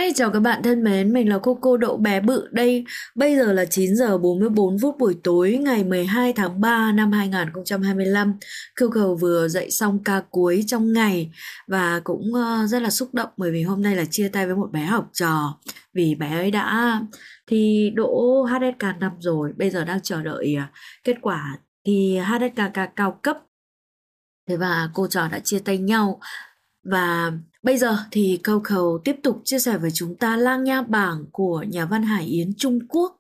Hi, chào các bạn thân mến, mình là Coco Đậu Bé Bự đây. Bây giờ là 9 giờ 44 phút buổi tối ngày 12 tháng 3 năm 2025. Coco vừa dạy xong ca cuối trong ngày và cũng rất là xúc động bởi vì hôm nay là chia tay với một bé học trò. Vì bé ấy đã thi đỗ HSK 5 rồi, bây giờ đang chờ đợi kết quả thi HSK cao cấp. Thế và cô trò đã chia tay nhau. Và bây giờ thì Coco tiếp tục chia sẻ với chúng ta Lang Nha Bảng của nhà văn Hải Yến Trung Quốc.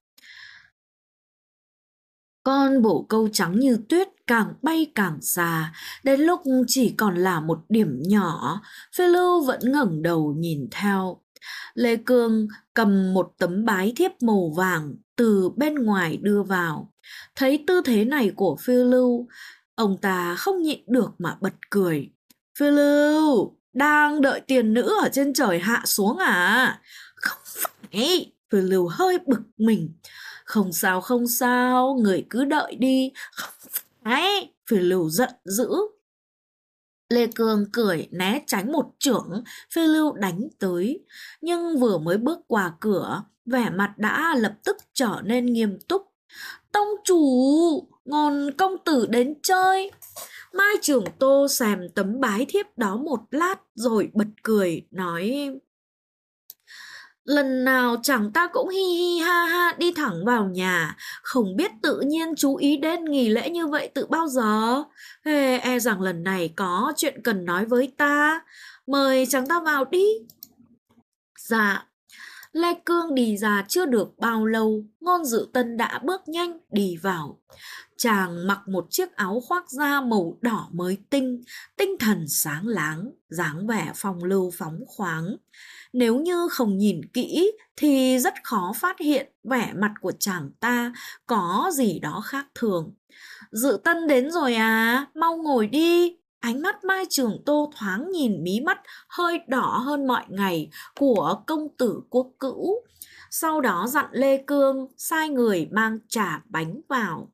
Con bồ câu trắng như tuyết càng bay càng xa, đến lúc chỉ còn là một điểm nhỏ, Phiêu Lưu vẫn ngẩng đầu nhìn theo. Lê Cương cầm một tấm bái thiếp màu vàng từ bên ngoài đưa vào. Thấy tư thế này của Phiêu Lưu, ông ta không nhịn được mà bật cười. Phiêu Lưu, đang đợi tiền nữ ở trên trời hạ xuống à? Không phải. Phiêu Lưu hơi bực mình. Không sao không sao, người cứ đợi đi. Không phải. Phiêu Lưu giận dữ. Lê Cương cười né tránh một chưởng Phiêu Lưu đánh tới. Nhưng vừa mới bước qua cửa, vẻ mặt đã lập tức trở nên nghiêm túc. Tông chủ, ngôn công tử đến chơi. Mai Trường Tô xem tấm bái thiếp đó một lát rồi bật cười, nói: lần nào chẳng ta cũng hi hi ha ha đi thẳng vào nhà, không biết tự nhiên chú ý đến nghỉ lễ như vậy từ bao giờ. E rằng lần này có chuyện cần nói với ta, mời chàng ta vào đi. Dạ. Lê Cương đi ra chưa được bao lâu, Ngôn Dự Tân đã bước nhanh đi vào. Chàng mặc một chiếc áo khoác da màu đỏ mới tinh, tinh thần sáng láng, dáng vẻ phong lưu phóng khoáng. Nếu như không nhìn kỹ thì rất khó phát hiện vẻ mặt của chàng ta có gì đó khác thường. Dự Tân đến rồi à, mau ngồi đi. Ánh mắt Mai Trường Tô thoáng nhìn mí mắt hơi đỏ hơn mọi ngày của công tử Quốc Cữu. Sau đó dặn Lê Cương sai người mang trà bánh vào.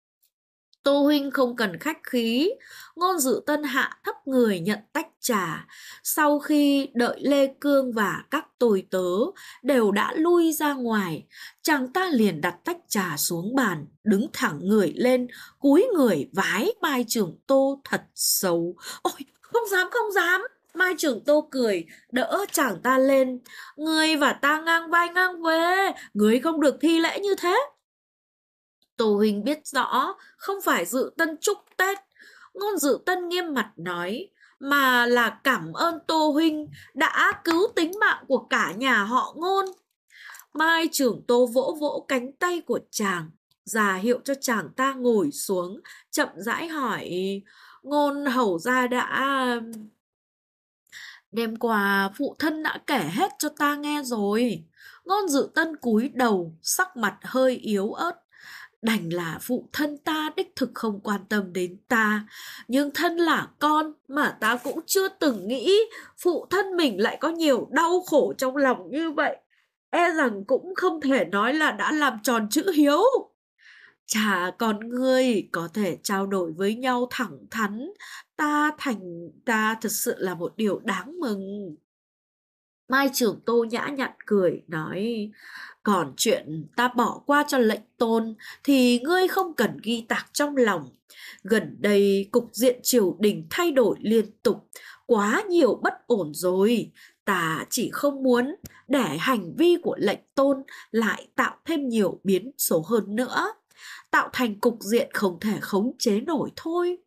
Tô huynh không cần khách khí. Ngôn Dự Tân hạ thấp người nhận tách trà. Sau khi đợi Lê Cương và các tôi tớ đều đã lui ra ngoài, chàng ta liền đặt tách trà xuống bàn, đứng thẳng người lên, cúi người vái Mai Trường Tô thật xấu. Ôi, không dám không dám. Mai Trường Tô cười đỡ chàng ta lên. Ngươi và ta ngang vai ngang vế, ngươi không được thi lễ như thế. Tô huynh biết rõ không phải Dự Tân chúc Tết. Ngôn Dự Tân nghiêm mặt nói, mà là cảm ơn Tô huynh đã cứu tính mạng của cả nhà họ Ngôn. Mai Trường Tô vỗ vỗ cánh tay của chàng, ra hiệu cho chàng ta ngồi xuống, chậm rãi hỏi: Ngôn hầu gia đã... Đêm qua phụ thân đã kể hết cho ta nghe rồi. Ngôn Dự Tân cúi đầu, sắc mặt hơi yếu ớt. Đành là phụ thân ta đích thực không quan tâm đến ta, nhưng thân là con mà ta cũng chưa từng nghĩ phụ thân mình lại có nhiều đau khổ trong lòng như vậy. E rằng cũng không thể nói là đã làm tròn chữ hiếu. Chả con ngươi có thể trao đổi với nhau thẳng thắn, ta thật sự là một điều đáng mừng. Mai Trường Tô nhã nhặn cười nói, còn chuyện ta bỏ qua cho lệnh tôn thì ngươi không cần ghi tạc trong lòng. Gần đây cục diện triều đình thay đổi liên tục, quá nhiều bất ổn rồi. Ta chỉ không muốn để hành vi của lệnh tôn lại tạo thêm nhiều biến số hơn nữa, tạo thành cục diện không thể khống chế nổi thôi.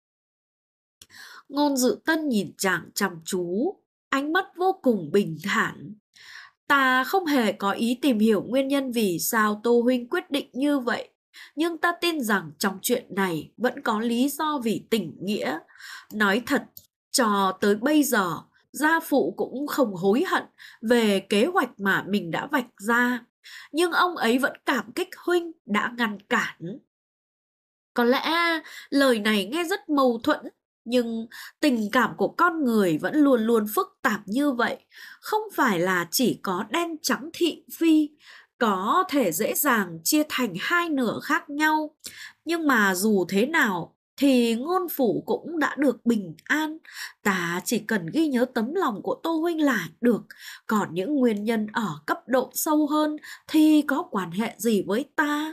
Ngôn Dự Tân nhìn chàng chăm chú, ánh mắt vô cùng bình thản. Ta không hề có ý tìm hiểu nguyên nhân vì sao Tô huynh quyết định như vậy, nhưng ta tin rằng trong chuyện này vẫn có lý do vì tình nghĩa. Nói thật, cho tới bây giờ, gia phụ cũng không hối hận về kế hoạch mà mình đã vạch ra, nhưng ông ấy vẫn cảm kích huynh đã ngăn cản. Có lẽ lời này nghe rất mâu thuẫn, nhưng tình cảm của con người vẫn luôn luôn phức tạp như vậy. Không phải là chỉ có đen trắng thị phi, có thể dễ dàng chia thành hai nửa khác nhau. Nhưng mà dù thế nào thì Ngôn Phủ cũng đã được bình an. Ta chỉ cần ghi nhớ tấm lòng của Tô huynh là được, còn những nguyên nhân ở cấp độ sâu hơn thì có quan hệ gì với ta?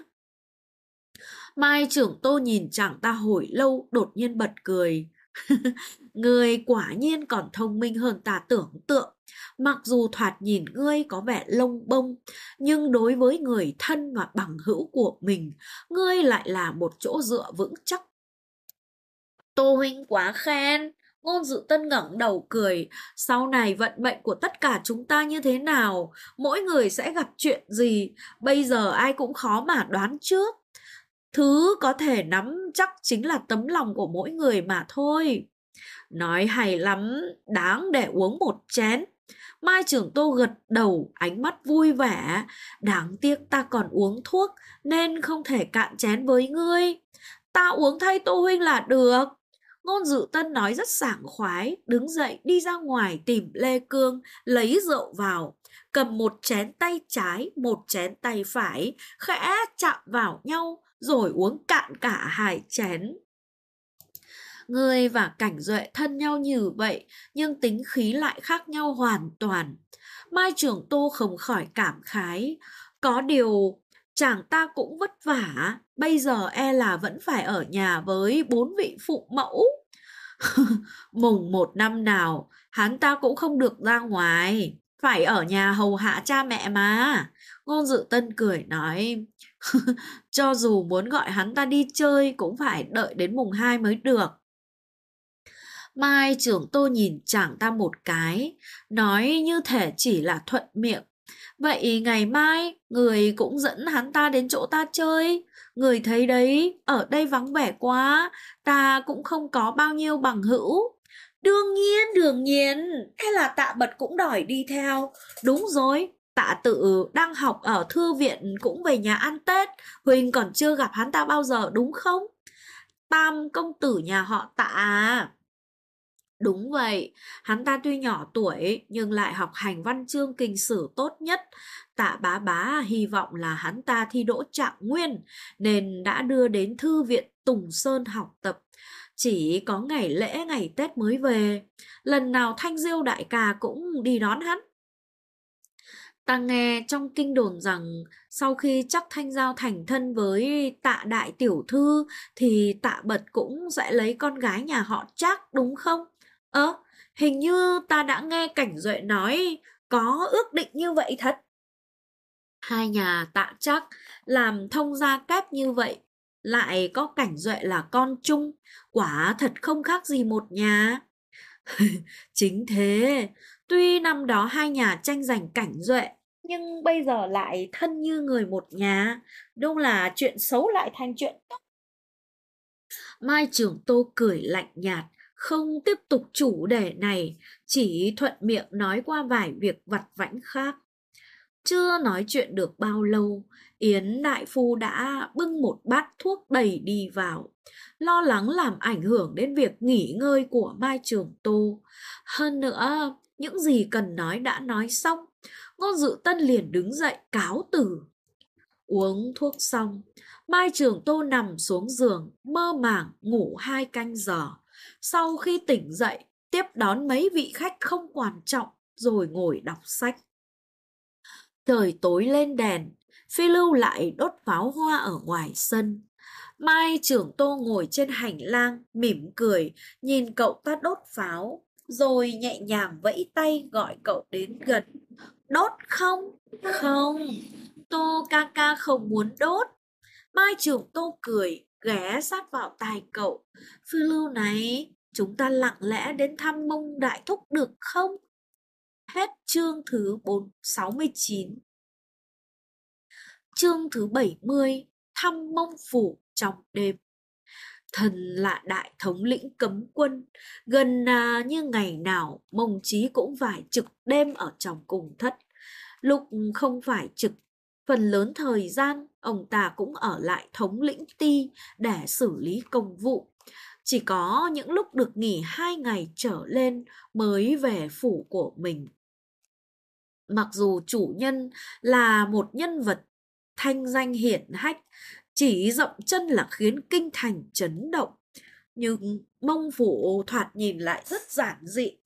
Mai trưởng Tô nhìn chàng ta hồi lâu, đột nhiên bật cười. Ngươi quả nhiên còn thông minh hơn ta tưởng tượng. Mặc dù thoạt nhìn ngươi có vẻ lông bông, nhưng đối với người thân và bằng hữu của mình, ngươi lại là một chỗ dựa vững chắc. Tô huynh quá khen. Ngôn Dự Tân ngẩng đầu cười. Sau này vận mệnh của tất cả chúng ta như thế nào, mỗi người sẽ gặp chuyện gì, bây giờ ai cũng khó mà đoán trước. Thứ có thể nắm chắc chính là tấm lòng của mỗi người mà thôi. Nói hay lắm, đáng để uống một chén. Mai trưởng Tô gật đầu, ánh mắt vui vẻ. Đáng tiếc ta còn uống thuốc, nên không thể cạn chén với ngươi. Ta uống thay Tô huynh là được. Ngôn Dự Tân nói rất sảng khoái, đứng dậy đi ra ngoài tìm Lê Cương, lấy rượu vào. Cầm một chén tay trái, một chén tay phải, khẽ chạm vào nhau, rồi uống cạn cả hai chén. Ngươi và Cảnh Duệ thân nhau như vậy, nhưng tính khí lại khác nhau hoàn toàn. Mai Trường Tô không khỏi cảm khái. Có điều, chàng ta cũng vất vả, bây giờ e là vẫn phải ở nhà với 4 vị phụ mẫu. Mùng 1 năm nào, hắn ta cũng không được ra ngoài, phải ở nhà hầu hạ cha mẹ mà. Ngôn Dự Tân cười nói, cho dù muốn gọi hắn ta đi chơi cũng phải đợi đến mùng 2 mới được. Mai trưởng Tô nhìn chàng ta một cái, nói như thể chỉ là thuận miệng. Vậy ngày mai, người cũng dẫn hắn ta đến chỗ ta chơi. Người thấy đấy, ở đây vắng vẻ quá, ta cũng không có bao nhiêu bằng hữu. Đương nhiên, thế là Tạ Bật cũng đòi đi theo. Đúng rồi, Tạ Tự đang học ở thư viện cũng về nhà ăn Tết, Huỳnh còn chưa gặp hắn ta bao giờ đúng không? Tam công tử nhà họ Tạ à? Đúng vậy, hắn ta tuy nhỏ tuổi nhưng lại học hành văn chương kinh sử tốt nhất. Tạ Bá Bá hy vọng là hắn ta thi đỗ trạng nguyên nên đã đưa đến thư viện Tùng Sơn học tập. Chỉ có ngày lễ ngày Tết mới về, lần nào Thanh Diêu đại ca cũng đi đón hắn. Ta nghe trong kinh đồn rằng sau khi chắc Thanh Giao thành thân với Tạ đại tiểu thư thì Tạ Bật cũng sẽ lấy con gái nhà họ Trác đúng không? Hình như ta đã nghe Cảnh Duệ nói có ước định như vậy thật. Hai nhà Tạ Trác làm thông gia kép như vậy, lại có Cảnh Duệ là con chung, quả thật không khác gì một nhà. Chính thế, tuy năm đó hai nhà tranh giành Cảnh Duệ, nhưng bây giờ lại thân như người một nhà, đúng là chuyện xấu lại thành chuyện tốt. Mai Trường Tô cười lạnh nhạt, không tiếp tục chủ đề này, chỉ thuận miệng nói qua vài việc vặt vãnh khác. Chưa nói chuyện được bao lâu, Yến đại phu đã bưng một bát thuốc đầy đi vào, lo lắng làm ảnh hưởng đến việc nghỉ ngơi của Mai Trường Tô. Hơn nữa, những gì cần nói đã nói xong, Ngôn Dự Tân liền đứng dậy cáo từ. Uống thuốc xong, Mai Trường Tô nằm xuống giường, mơ màng ngủ 2 canh giờ. Sau khi tỉnh dậy, tiếp đón mấy vị khách không quan trọng, rồi ngồi đọc sách. Trời tối lên đèn, Phi Lưu lại đốt pháo hoa ở ngoài sân. Mai Trường Tô ngồi trên hành lang, mỉm cười, nhìn cậu ta đốt pháo, rồi nhẹ nhàng vẫy tay gọi cậu đến gần. Đốt không? Không, Tô ca ca không muốn đốt. Mai Trường Tô cười, ghé sát vào tai cậu. Phi Lưu này, chúng ta lặng lẽ đến thăm Mông Đại Thúc được không? Hết chương thứ 469. Chương thứ 70, thăm Mông Phủ trong đêm. Thần là đại thống lĩnh cấm quân, gần như ngày nào Mông Chí cũng phải trực đêm ở trong cung thất. Lúc không phải trực, phần lớn thời gian ông ta cũng ở lại thống lĩnh ti để xử lý công vụ. Chỉ có những lúc được nghỉ 2 ngày trở lên mới về phủ của mình. Mặc dù chủ nhân là một nhân vật thanh danh hiển hách, chỉ dậm chân là khiến kinh thành chấn động, nhưng mông phủ thoạt nhìn lại rất giản dị.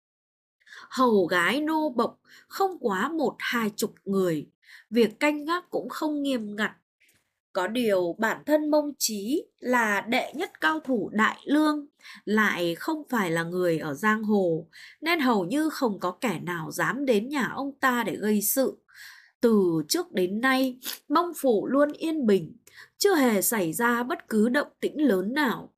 Hầu gái nô bộc không quá 1-2 chục người, việc canh gác cũng không nghiêm ngặt. Có điều bản thân Mông Chí là đệ nhất cao thủ đại lương, lại không phải là người ở giang hồ, nên hầu như không có kẻ nào dám đến nhà ông ta để gây sự. Từ trước đến nay, Mông Phủ luôn yên bình, chưa hề xảy ra bất cứ động tĩnh lớn nào.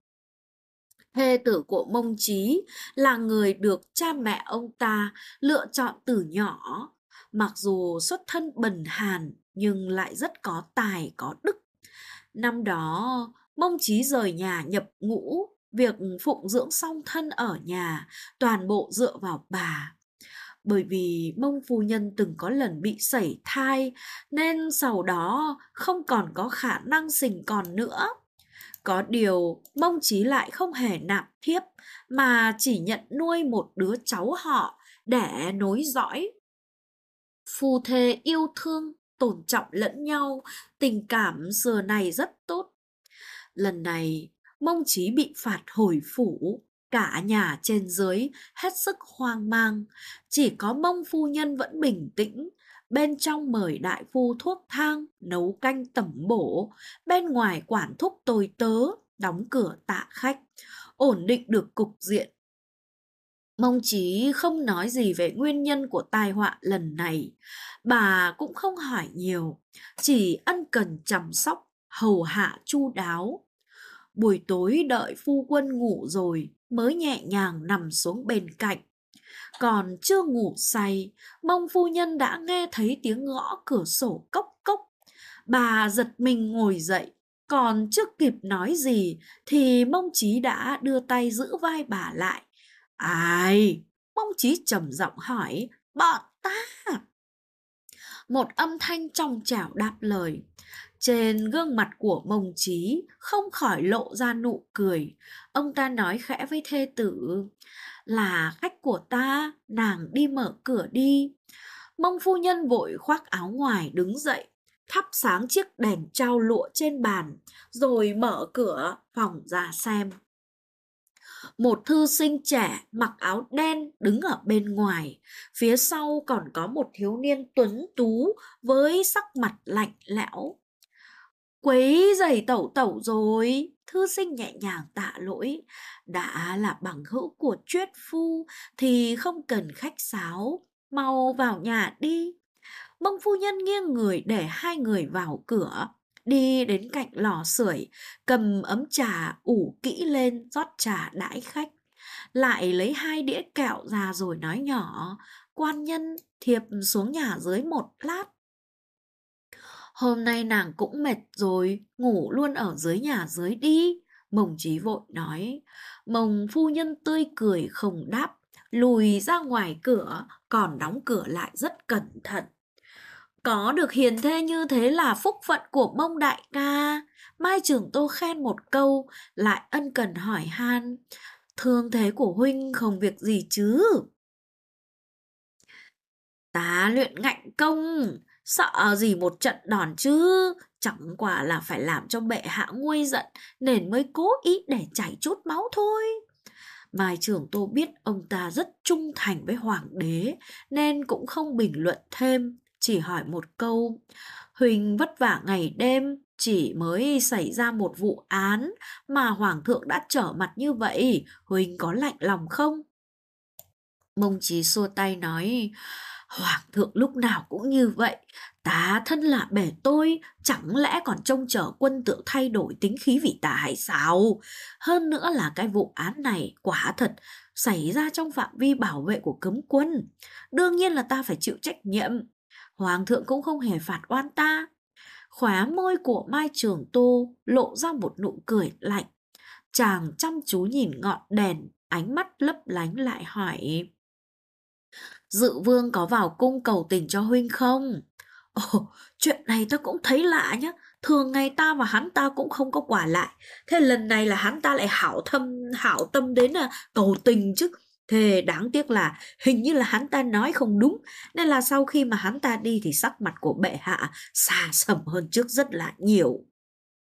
Thê tử của Mông Chí là người được cha mẹ ông ta lựa chọn từ nhỏ. Mặc dù xuất thân bần hàn nhưng lại rất có tài có đức. Năm đó, Mông Chí rời nhà nhập ngũ, việc phụng dưỡng song thân ở nhà toàn bộ dựa vào bà. Bởi vì Mông phu nhân từng có lần bị sảy thai nên sau đó không còn có khả năng sinh con nữa. Có điều Mông Chí lại không hề nạp thiếp mà chỉ nhận nuôi một đứa cháu họ để nối dõi. Phu thê yêu thương, tôn trọng lẫn nhau, tình cảm xưa này rất tốt. Lần này, Mông Chí bị phạt hồi phủ, cả nhà trên dưới hết sức hoang mang, chỉ có Mông phu nhân vẫn bình tĩnh, bên trong mời đại phu thuốc thang, nấu canh tẩm bổ, bên ngoài quản thúc tôi tớ, đóng cửa tạ khách, ổn định được cục diện. Mông Chí không nói gì về nguyên nhân của tai họa lần này, bà cũng không hỏi nhiều, chỉ ân cần chăm sóc, hầu hạ chu đáo. Buổi tối đợi phu quân ngủ rồi mới nhẹ nhàng nằm xuống bên cạnh. Còn chưa ngủ say, Mông phu nhân đã nghe thấy tiếng gõ cửa sổ cốc cốc. Bà giật mình ngồi dậy, còn chưa kịp nói gì thì Mông Chí đã đưa tay giữ vai bà lại. Ai? Mông Chí trầm giọng hỏi. Bọn ta. Một âm thanh trong trẻo đáp lời. Trên gương mặt của Mông Chí không khỏi lộ ra nụ cười. Ông ta nói khẽ với thê tử. Là khách của ta, nàng đi mở cửa đi. Mông phu nhân vội khoác áo ngoài đứng dậy, thắp sáng chiếc đèn trao lụa trên bàn, rồi mở cửa phòng ra xem. Một thư sinh trẻ mặc áo đen đứng ở bên ngoài, phía sau còn có một thiếu niên tuấn tú với sắc mặt lạnh lẽo. Quấy giày tẩu tẩu rồi, thư sinh nhẹ nhàng tạ lỗi. Đã là bằng hữu của Triết phu thì không cần khách sáo, mau vào nhà đi. Mông phu nhân nghiêng người để hai người vào cửa, đi đến cạnh lò sưởi, cầm ấm trà ủ kỹ lên rót trà đãi khách. Lại lấy 2 đĩa kẹo ra rồi nói nhỏ, quan nhân thiệp xuống nhà dưới một lát. Hôm nay nàng cũng mệt rồi, ngủ luôn ở dưới nhà dưới đi. Mông Chí vội nói. Mông phu nhân tươi cười không đáp, lùi ra ngoài cửa, còn đóng cửa lại rất cẩn thận. Có được hiền thê như thế là phúc phận của Mông đại ca. Mai Trưởng Tô khen một câu, lại ân cần hỏi han. Thương thế của huynh không việc gì chứ? Ta luyện ngạnh công, sợ gì một trận đòn chứ, chẳng qua là phải làm cho bệ hạ nguôi giận nên mới cố ý để chảy chút máu thôi. Mai Trưởng Tô biết ông ta rất trung thành với hoàng đế nên cũng không bình luận thêm, chỉ hỏi một câu. Huỳnh vất vả ngày đêm, chỉ mới xảy ra một vụ án mà hoàng thượng đã trở mặt như vậy, Huỳnh có lạnh lòng không? Mông Chí xua tay nói, hoàng thượng lúc nào cũng như vậy, tá thân là bề tôi, chẳng lẽ còn trông chờ quân tượng thay đổi tính khí vì ta hay sao? Hơn nữa là cái vụ án này quả thật xảy ra trong phạm vi bảo vệ của cấm quân, đương nhiên là ta phải chịu trách nhiệm. Hoàng thượng cũng không hề phạt oan ta. Khóe môi của Mai Trường Tô lộ ra một nụ cười lạnh. Chàng chăm chú nhìn ngọn đèn, ánh mắt lấp lánh lại hỏi. Dự vương có vào cung cầu tình cho huynh không? Ồ, chuyện này ta cũng thấy lạ nhá. Thường ngày ta và hắn ta cũng không có quả lại. Thế lần này là hắn ta lại hảo tâm đến là cầu tình chứ. Thế đáng tiếc là hình như là hắn ta nói không đúng. Nên là sau khi mà hắn ta đi thì sắc mặt của bệ hạ xa sầm hơn trước rất là nhiều.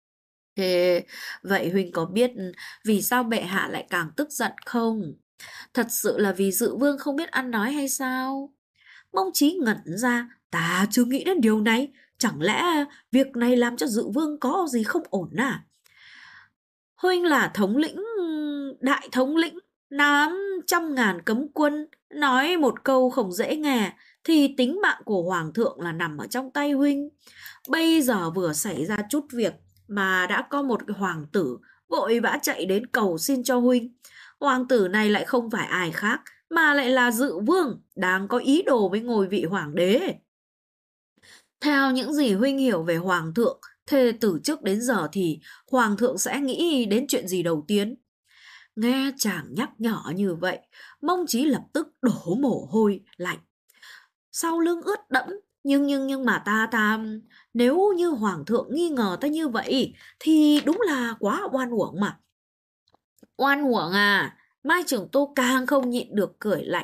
Thế vậy huynh có biết vì sao bệ hạ lại càng tức giận không? Thật sự là vì Dự Vương không biết ăn nói hay sao? Mông Chí ngẩn ra, ta chưa nghĩ đến điều này. Chẳng lẽ việc này làm cho Dự Vương có gì không ổn à? Huynh là thống lĩnh, đại thống lĩnh, nắm trăm ngàn cấm quân. Nói một câu không dễ nghe, thì tính mạng của Hoàng thượng là nằm ở trong tay huynh. Bây giờ vừa xảy ra chút việc, mà đã có một cái hoàng tử vội vã chạy đến cầu xin cho huynh. Hoàng tử này lại không phải ai khác, mà lại là Dự Vương, đang có ý đồ với ngôi vị hoàng đế. Theo những gì huynh hiểu về hoàng thượng, thế từ trước đến giờ thì hoàng thượng sẽ nghĩ đến chuyện gì đầu tiên? Nghe chàng nhắc nhở như vậy, Mông Chí lập tức đổ mồ hôi lạnh. Sau lưng ướt đẫm, nhưng mà ta nếu như hoàng thượng nghi ngờ ta như vậy thì đúng là quá oan uổng mà. Oan uổng à? Mai Trưởng Tô càng không nhịn được cười lạnh.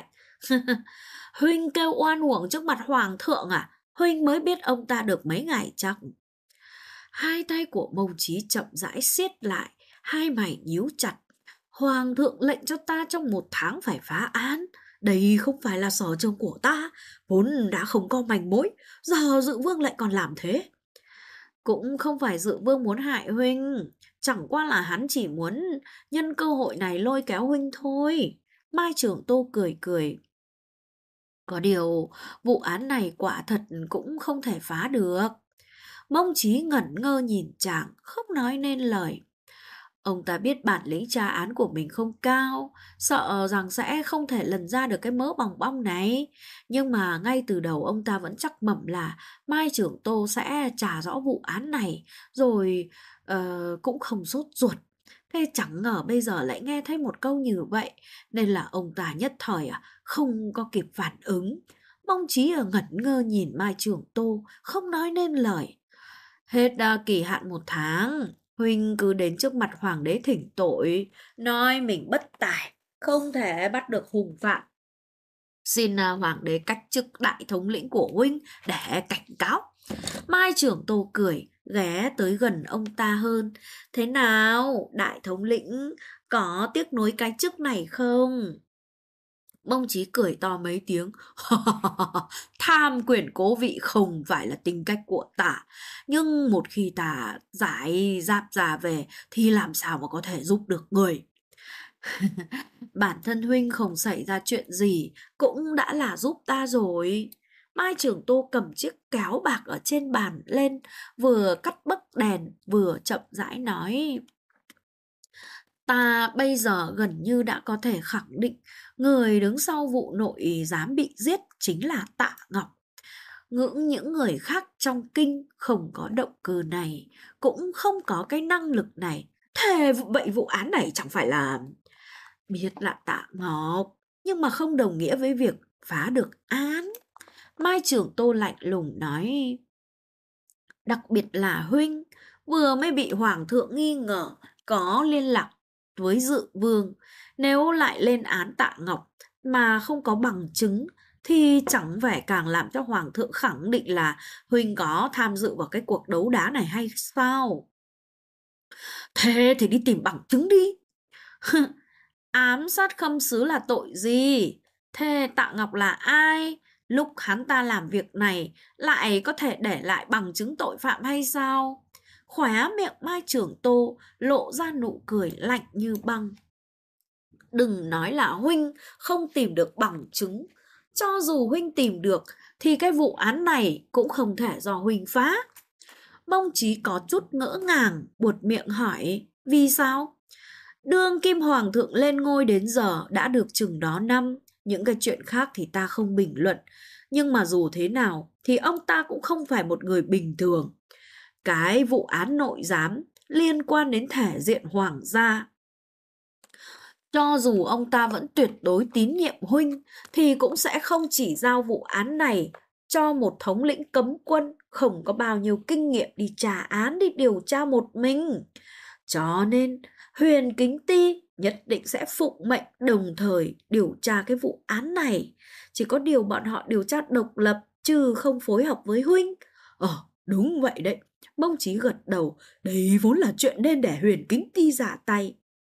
Huynh kêu oan uổng trước mặt hoàng thượng à? Huynh mới biết ông ta được mấy ngày chắc. Hai tay của Mông Chí chậm rãi siết lại, hai mày nhíu chặt. Hoàng thượng lệnh cho ta trong 1 tháng phải phá án. Đây không phải là sở trường của ta, vốn đã không có manh mối, giờ Dự Vương lại còn làm thế. Cũng không phải Dự Vương muốn hại huynh, chẳng qua là hắn chỉ muốn nhân cơ hội này lôi kéo huynh thôi. Mai Trưởng Tô cười cười. Có điều, vụ án này quả thật cũng không thể phá được. Mông Chí ngẩn ngơ nhìn chàng, không nói nên lời. Ông ta biết bản lĩnh tra án của mình không cao, sợ rằng sẽ không thể lần ra được cái mớ bòng bong này. Nhưng mà ngay từ đầu ông ta vẫn chắc mẩm là Mai Trưởng Tô sẽ trả rõ vụ án này, rồi cũng không sốt ruột. Thế chẳng ngờ bây giờ lại nghe thấy một câu như vậy, nên là ông ta nhất thời không có kịp phản ứng. Mông Chí ngẩn ngơ nhìn Mai Trưởng Tô, không nói nên lời. Hết kỳ hạn 1 tháng, huynh cứ đến trước mặt hoàng đế thỉnh tội, nói mình bất tài, không thể bắt được hung phạm. Xin hoàng đế cách chức đại thống lĩnh của huynh để cảnh cáo. Mai Trưởng Tô cười, ghé tới gần ông ta hơn. Thế nào, đại thống lĩnh, có tiếc nuối cái chức này không? Mông Chí cười to mấy tiếng. Tham quyền cố vị không phải là tính cách của ta. Nhưng một khi ta giải giáp ra về thì làm sao mà có thể giúp được người. Bản thân huynh không xảy ra chuyện gì cũng đã là giúp ta rồi. Mai Trưởng Tô cầm chiếc kéo bạc ở trên bàn lên, vừa cắt bấc đèn vừa chậm rãi nói. Ta bây giờ gần như đã có thể khẳng định người đứng sau vụ nội giám bị giết chính là Tạ Ngọc. Những người khác trong kinh không có động cơ này, cũng không có cái năng lực này. Thế vậy vụ án này chẳng phải là... Biết là Tạ Ngọc, nhưng mà không đồng nghĩa với việc phá được án. Mai Trưởng Tô lạnh lùng nói. Đặc biệt là huynh vừa mới bị hoàng thượng nghi ngờ có liên lạc với Dự Vương. Nếu lại lên án Tạ Ngọc mà không có bằng chứng thì chẳng vẻ càng làm cho hoàng thượng khẳng định là huynh có tham dự vào cái cuộc đấu đá này hay sao? Thế thì đi tìm bằng chứng đi. Ám sát khâm sứ là tội gì? Thế Tạ Ngọc là ai? Lúc hắn ta làm việc này lại có thể để lại bằng chứng tội phạm hay sao? Khóe miệng Mai Trưởng Tô lộ ra nụ cười lạnh như băng. Đừng nói là huynh không tìm được bằng chứng. Cho dù huynh tìm được thì cái vụ án này cũng không thể do huynh phá. Mông Chí có chút ngỡ ngàng, buột miệng hỏi. Vì sao? Đương kim hoàng thượng lên ngôi đến giờ đã được chừng đó năm. Những cái chuyện khác thì ta không bình luận. Nhưng mà dù thế nào thì ông ta cũng không phải một người bình thường. Cái vụ án nội giám liên quan đến thể diện hoàng gia. Cho dù ông ta vẫn tuyệt đối tín nhiệm huynh thì cũng sẽ không chỉ giao vụ án này cho một thống lĩnh cấm quân không có bao nhiêu kinh nghiệm đi trả án, đi điều tra một mình. Cho nên Huyền Kính Ty nhất định sẽ phụng mệnh đồng thời điều tra cái vụ án này. Chỉ có điều bọn họ điều tra độc lập chứ không phối hợp với huynh. Đúng vậy đấy. Mông Chí gật đầu, đây vốn là chuyện nên để Huyền Kính Ti ra tay.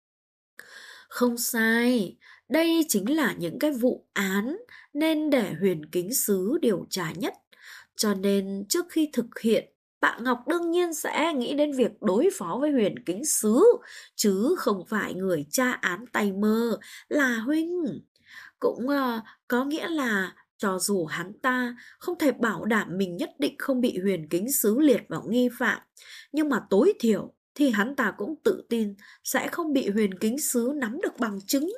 Không sai, đây chính là những cái vụ án nên để Huyền Kính Sứ điều tra nhất. Cho nên trước khi thực hiện, Tạ Ngọc đương nhiên sẽ nghĩ đến việc đối phó với Huyền Kính Sứ, chứ không phải người tra án tay mơ là huynh. Cũng có nghĩa là cho dù hắn ta không thể bảo đảm mình nhất định không bị Huyền Kính Sứ liệt vào nghi phạm, nhưng mà tối thiểu thì hắn ta cũng tự tin sẽ không bị Huyền Kính Sứ nắm được bằng chứng.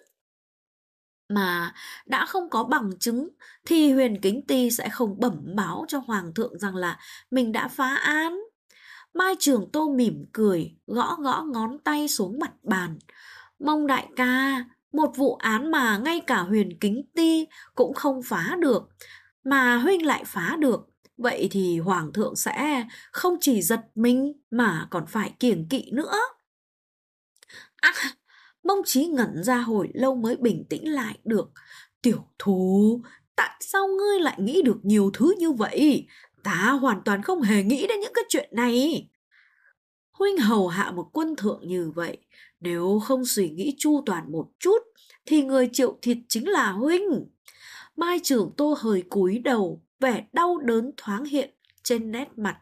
Mà đã không có bằng chứng thì Huyền Kính Ti sẽ không bẩm báo cho Hoàng thượng rằng là mình đã phá án. Mai Trường Tô mỉm cười, gõ gõ ngón tay xuống mặt bàn. Mông đại ca, một vụ án mà ngay cả Huyền Kính Ti cũng không phá được, mà huynh lại phá được. Vậy thì Hoàng thượng sẽ không chỉ giật mình mà còn phải kiêng kỵ nữa. À, Mông Chí ngẩn ra hồi lâu mới bình tĩnh lại được. Tiểu thù, tại sao ngươi lại nghĩ được nhiều thứ như vậy? Ta hoàn toàn không hề nghĩ đến những cái chuyện này. Huynh hầu hạ một quân thượng như vậy, nếu không suy nghĩ chu toàn một chút, thì người chịu thịt chính là huynh. Mai Trường Tô hơi cúi đầu, vẻ đau đớn thoáng hiện trên nét mặt.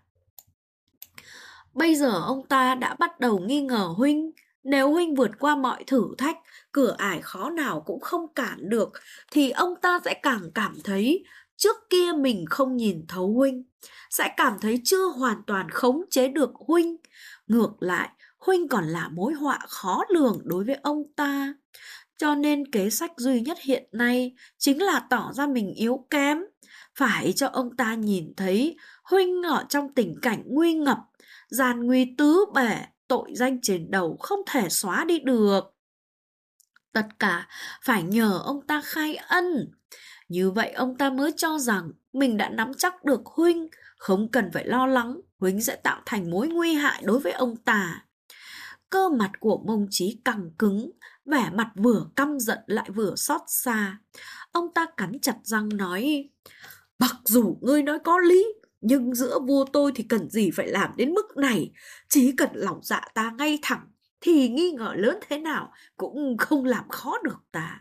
Bây giờ ông ta đã bắt đầu nghi ngờ huynh. Nếu huynh vượt qua mọi thử thách, cửa ải khó nào cũng không cản được, thì ông ta sẽ càng cảm thấy trước kia mình không nhìn thấu huynh, sẽ cảm thấy chưa hoàn toàn khống chế được huynh. Ngược lại, huynh còn là mối họa khó lường đối với ông ta. Cho nên kế sách duy nhất hiện nay chính là tỏ ra mình yếu kém, phải cho ông ta nhìn thấy huynh ở trong tình cảnh nguy ngập, gian nguy tứ bể, tội danh trên đầu không thể xóa đi được. Tất cả phải nhờ ông ta khai ân. Như vậy ông ta mới cho rằng mình đã nắm chắc được huynh, không cần phải lo lắng huynh sẽ tạo thành mối nguy hại đối với ông ta. Cơ mặt của Mông Chí căng cứng, vẻ mặt vừa căm giận lại vừa xót xa. Ông ta cắn chặt răng nói, mặc dù ngươi nói có lý, nhưng giữa vua tôi thì cần gì phải làm đến mức này. Chỉ cần lòng dạ ta ngay thẳng, thì nghi ngờ lớn thế nào cũng không làm khó được ta.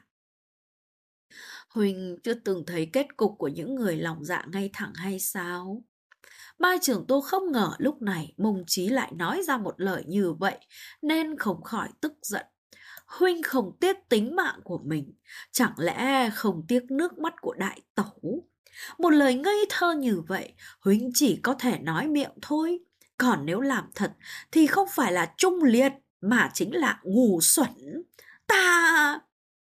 Huynh chưa từng thấy kết cục của những người lòng dạ ngay thẳng hay sao? Mai Trường Tô không ngờ lúc này Mông Chí lại nói ra một lời như vậy, nên không khỏi tức giận. Huynh không tiếc tính mạng của mình, chẳng lẽ không tiếc nước mắt của đại tẩu? Một lời ngây thơ như vậy, huynh chỉ có thể nói miệng thôi. Còn nếu làm thật thì không phải là trung liệt, mà chính là ngu xuẩn. Ta...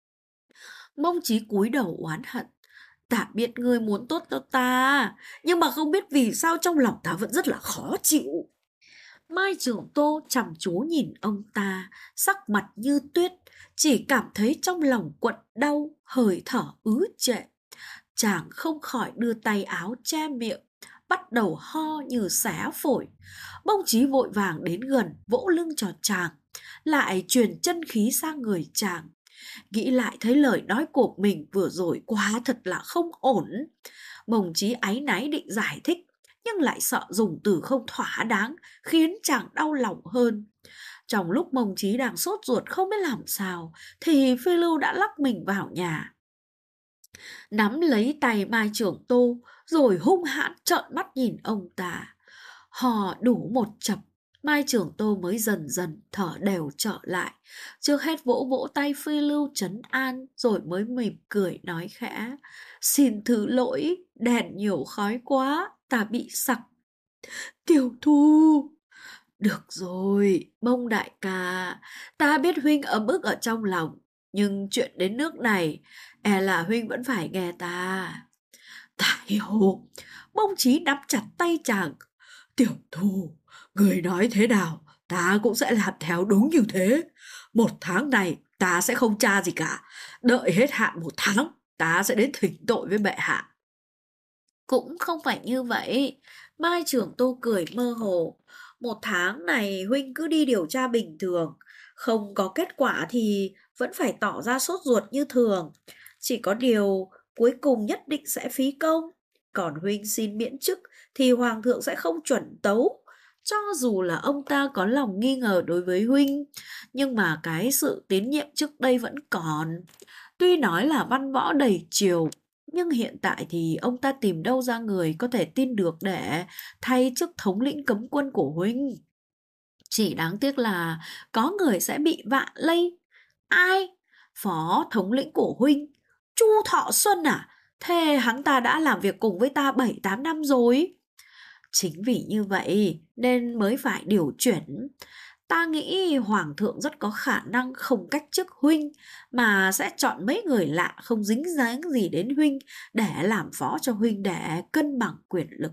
Mông Chí cúi đầu oán hận. Ta biết ngươi muốn tốt cho ta, nhưng mà không biết vì sao trong lòng ta vẫn rất là khó chịu. Mai Trường Tô chăm chú nhìn ông ta, sắc mặt như tuyết, chỉ cảm thấy trong lòng quặn đau, hơi thở ứ trệ. Chàng không khỏi đưa tay áo che miệng, bắt đầu ho như xé phổi. Mông Chí vội vàng đến gần, vỗ lưng cho chàng, lại truyền chân khí sang người chàng. Nghĩ lại thấy lời nói của mình vừa rồi quá thật là không ổn. Mông Chí áy náy định giải thích, nhưng lại sợ dùng từ không thỏa đáng, khiến chàng đau lòng hơn. Trong lúc Mông Chí đang sốt ruột không biết làm sao, thì Phi Lưu đã lắc mình vào nhà. Nắm lấy tay Mai Trường Tô, rồi hung hãn trợn mắt nhìn ông ta. Hò đủ một chập, Mai Trường Tô mới dần dần thở đều trở lại. Trước hết vỗ vỗ tay Phi Lưu trấn an, rồi mới mỉm cười nói khẽ. Xin thứ lỗi, đèn nhiều khói quá, ta bị sặc. Tiểu Thu... Được rồi, Mông đại ca, ta biết huynh ấm ức ở trong lòng, nhưng chuyện đến nước này, e là huynh vẫn phải nghe ta. Ta hiểu. Mông Chí nắm chặt tay chàng. Tiểu Thu, người nói thế nào, ta cũng sẽ làm theo đúng như thế. 1 tháng này ta sẽ không tra gì cả. Đợi hết hạn 1 tháng, ta sẽ đến thỉnh tội với bệ hạ. Cũng không phải như vậy. Mai Trường Tô cười mơ hồ. 1 tháng này huynh cứ đi điều tra bình thường. Không có kết quả thì vẫn phải tỏ ra sốt ruột như thường. Chỉ có điều cuối cùng nhất định sẽ phí công. Còn huynh xin miễn chức thì hoàng thượng sẽ không chuẩn tấu. Cho dù là ông ta có lòng nghi ngờ đối với huynh, nhưng mà cái sự tín nhiệm trước đây vẫn còn. Tuy nói là văn võ đầy triều, nhưng hiện tại thì ông ta tìm đâu ra người có thể tin được để thay chức thống lĩnh cấm quân của huynh. Chỉ đáng tiếc là có người sẽ bị vạ lây. Ai? Phó thống lĩnh của huynh, Chu Thọ Xuân à? Thế hắn ta đã làm việc cùng với ta 7-8 năm rồi. Chính vì như vậy nên mới phải điều chuyển. Ta nghĩ Hoàng thượng rất có khả năng không cách chức huynh, mà sẽ chọn mấy người lạ không dính dáng gì đến huynh để làm phó cho huynh để cân bằng quyền lực.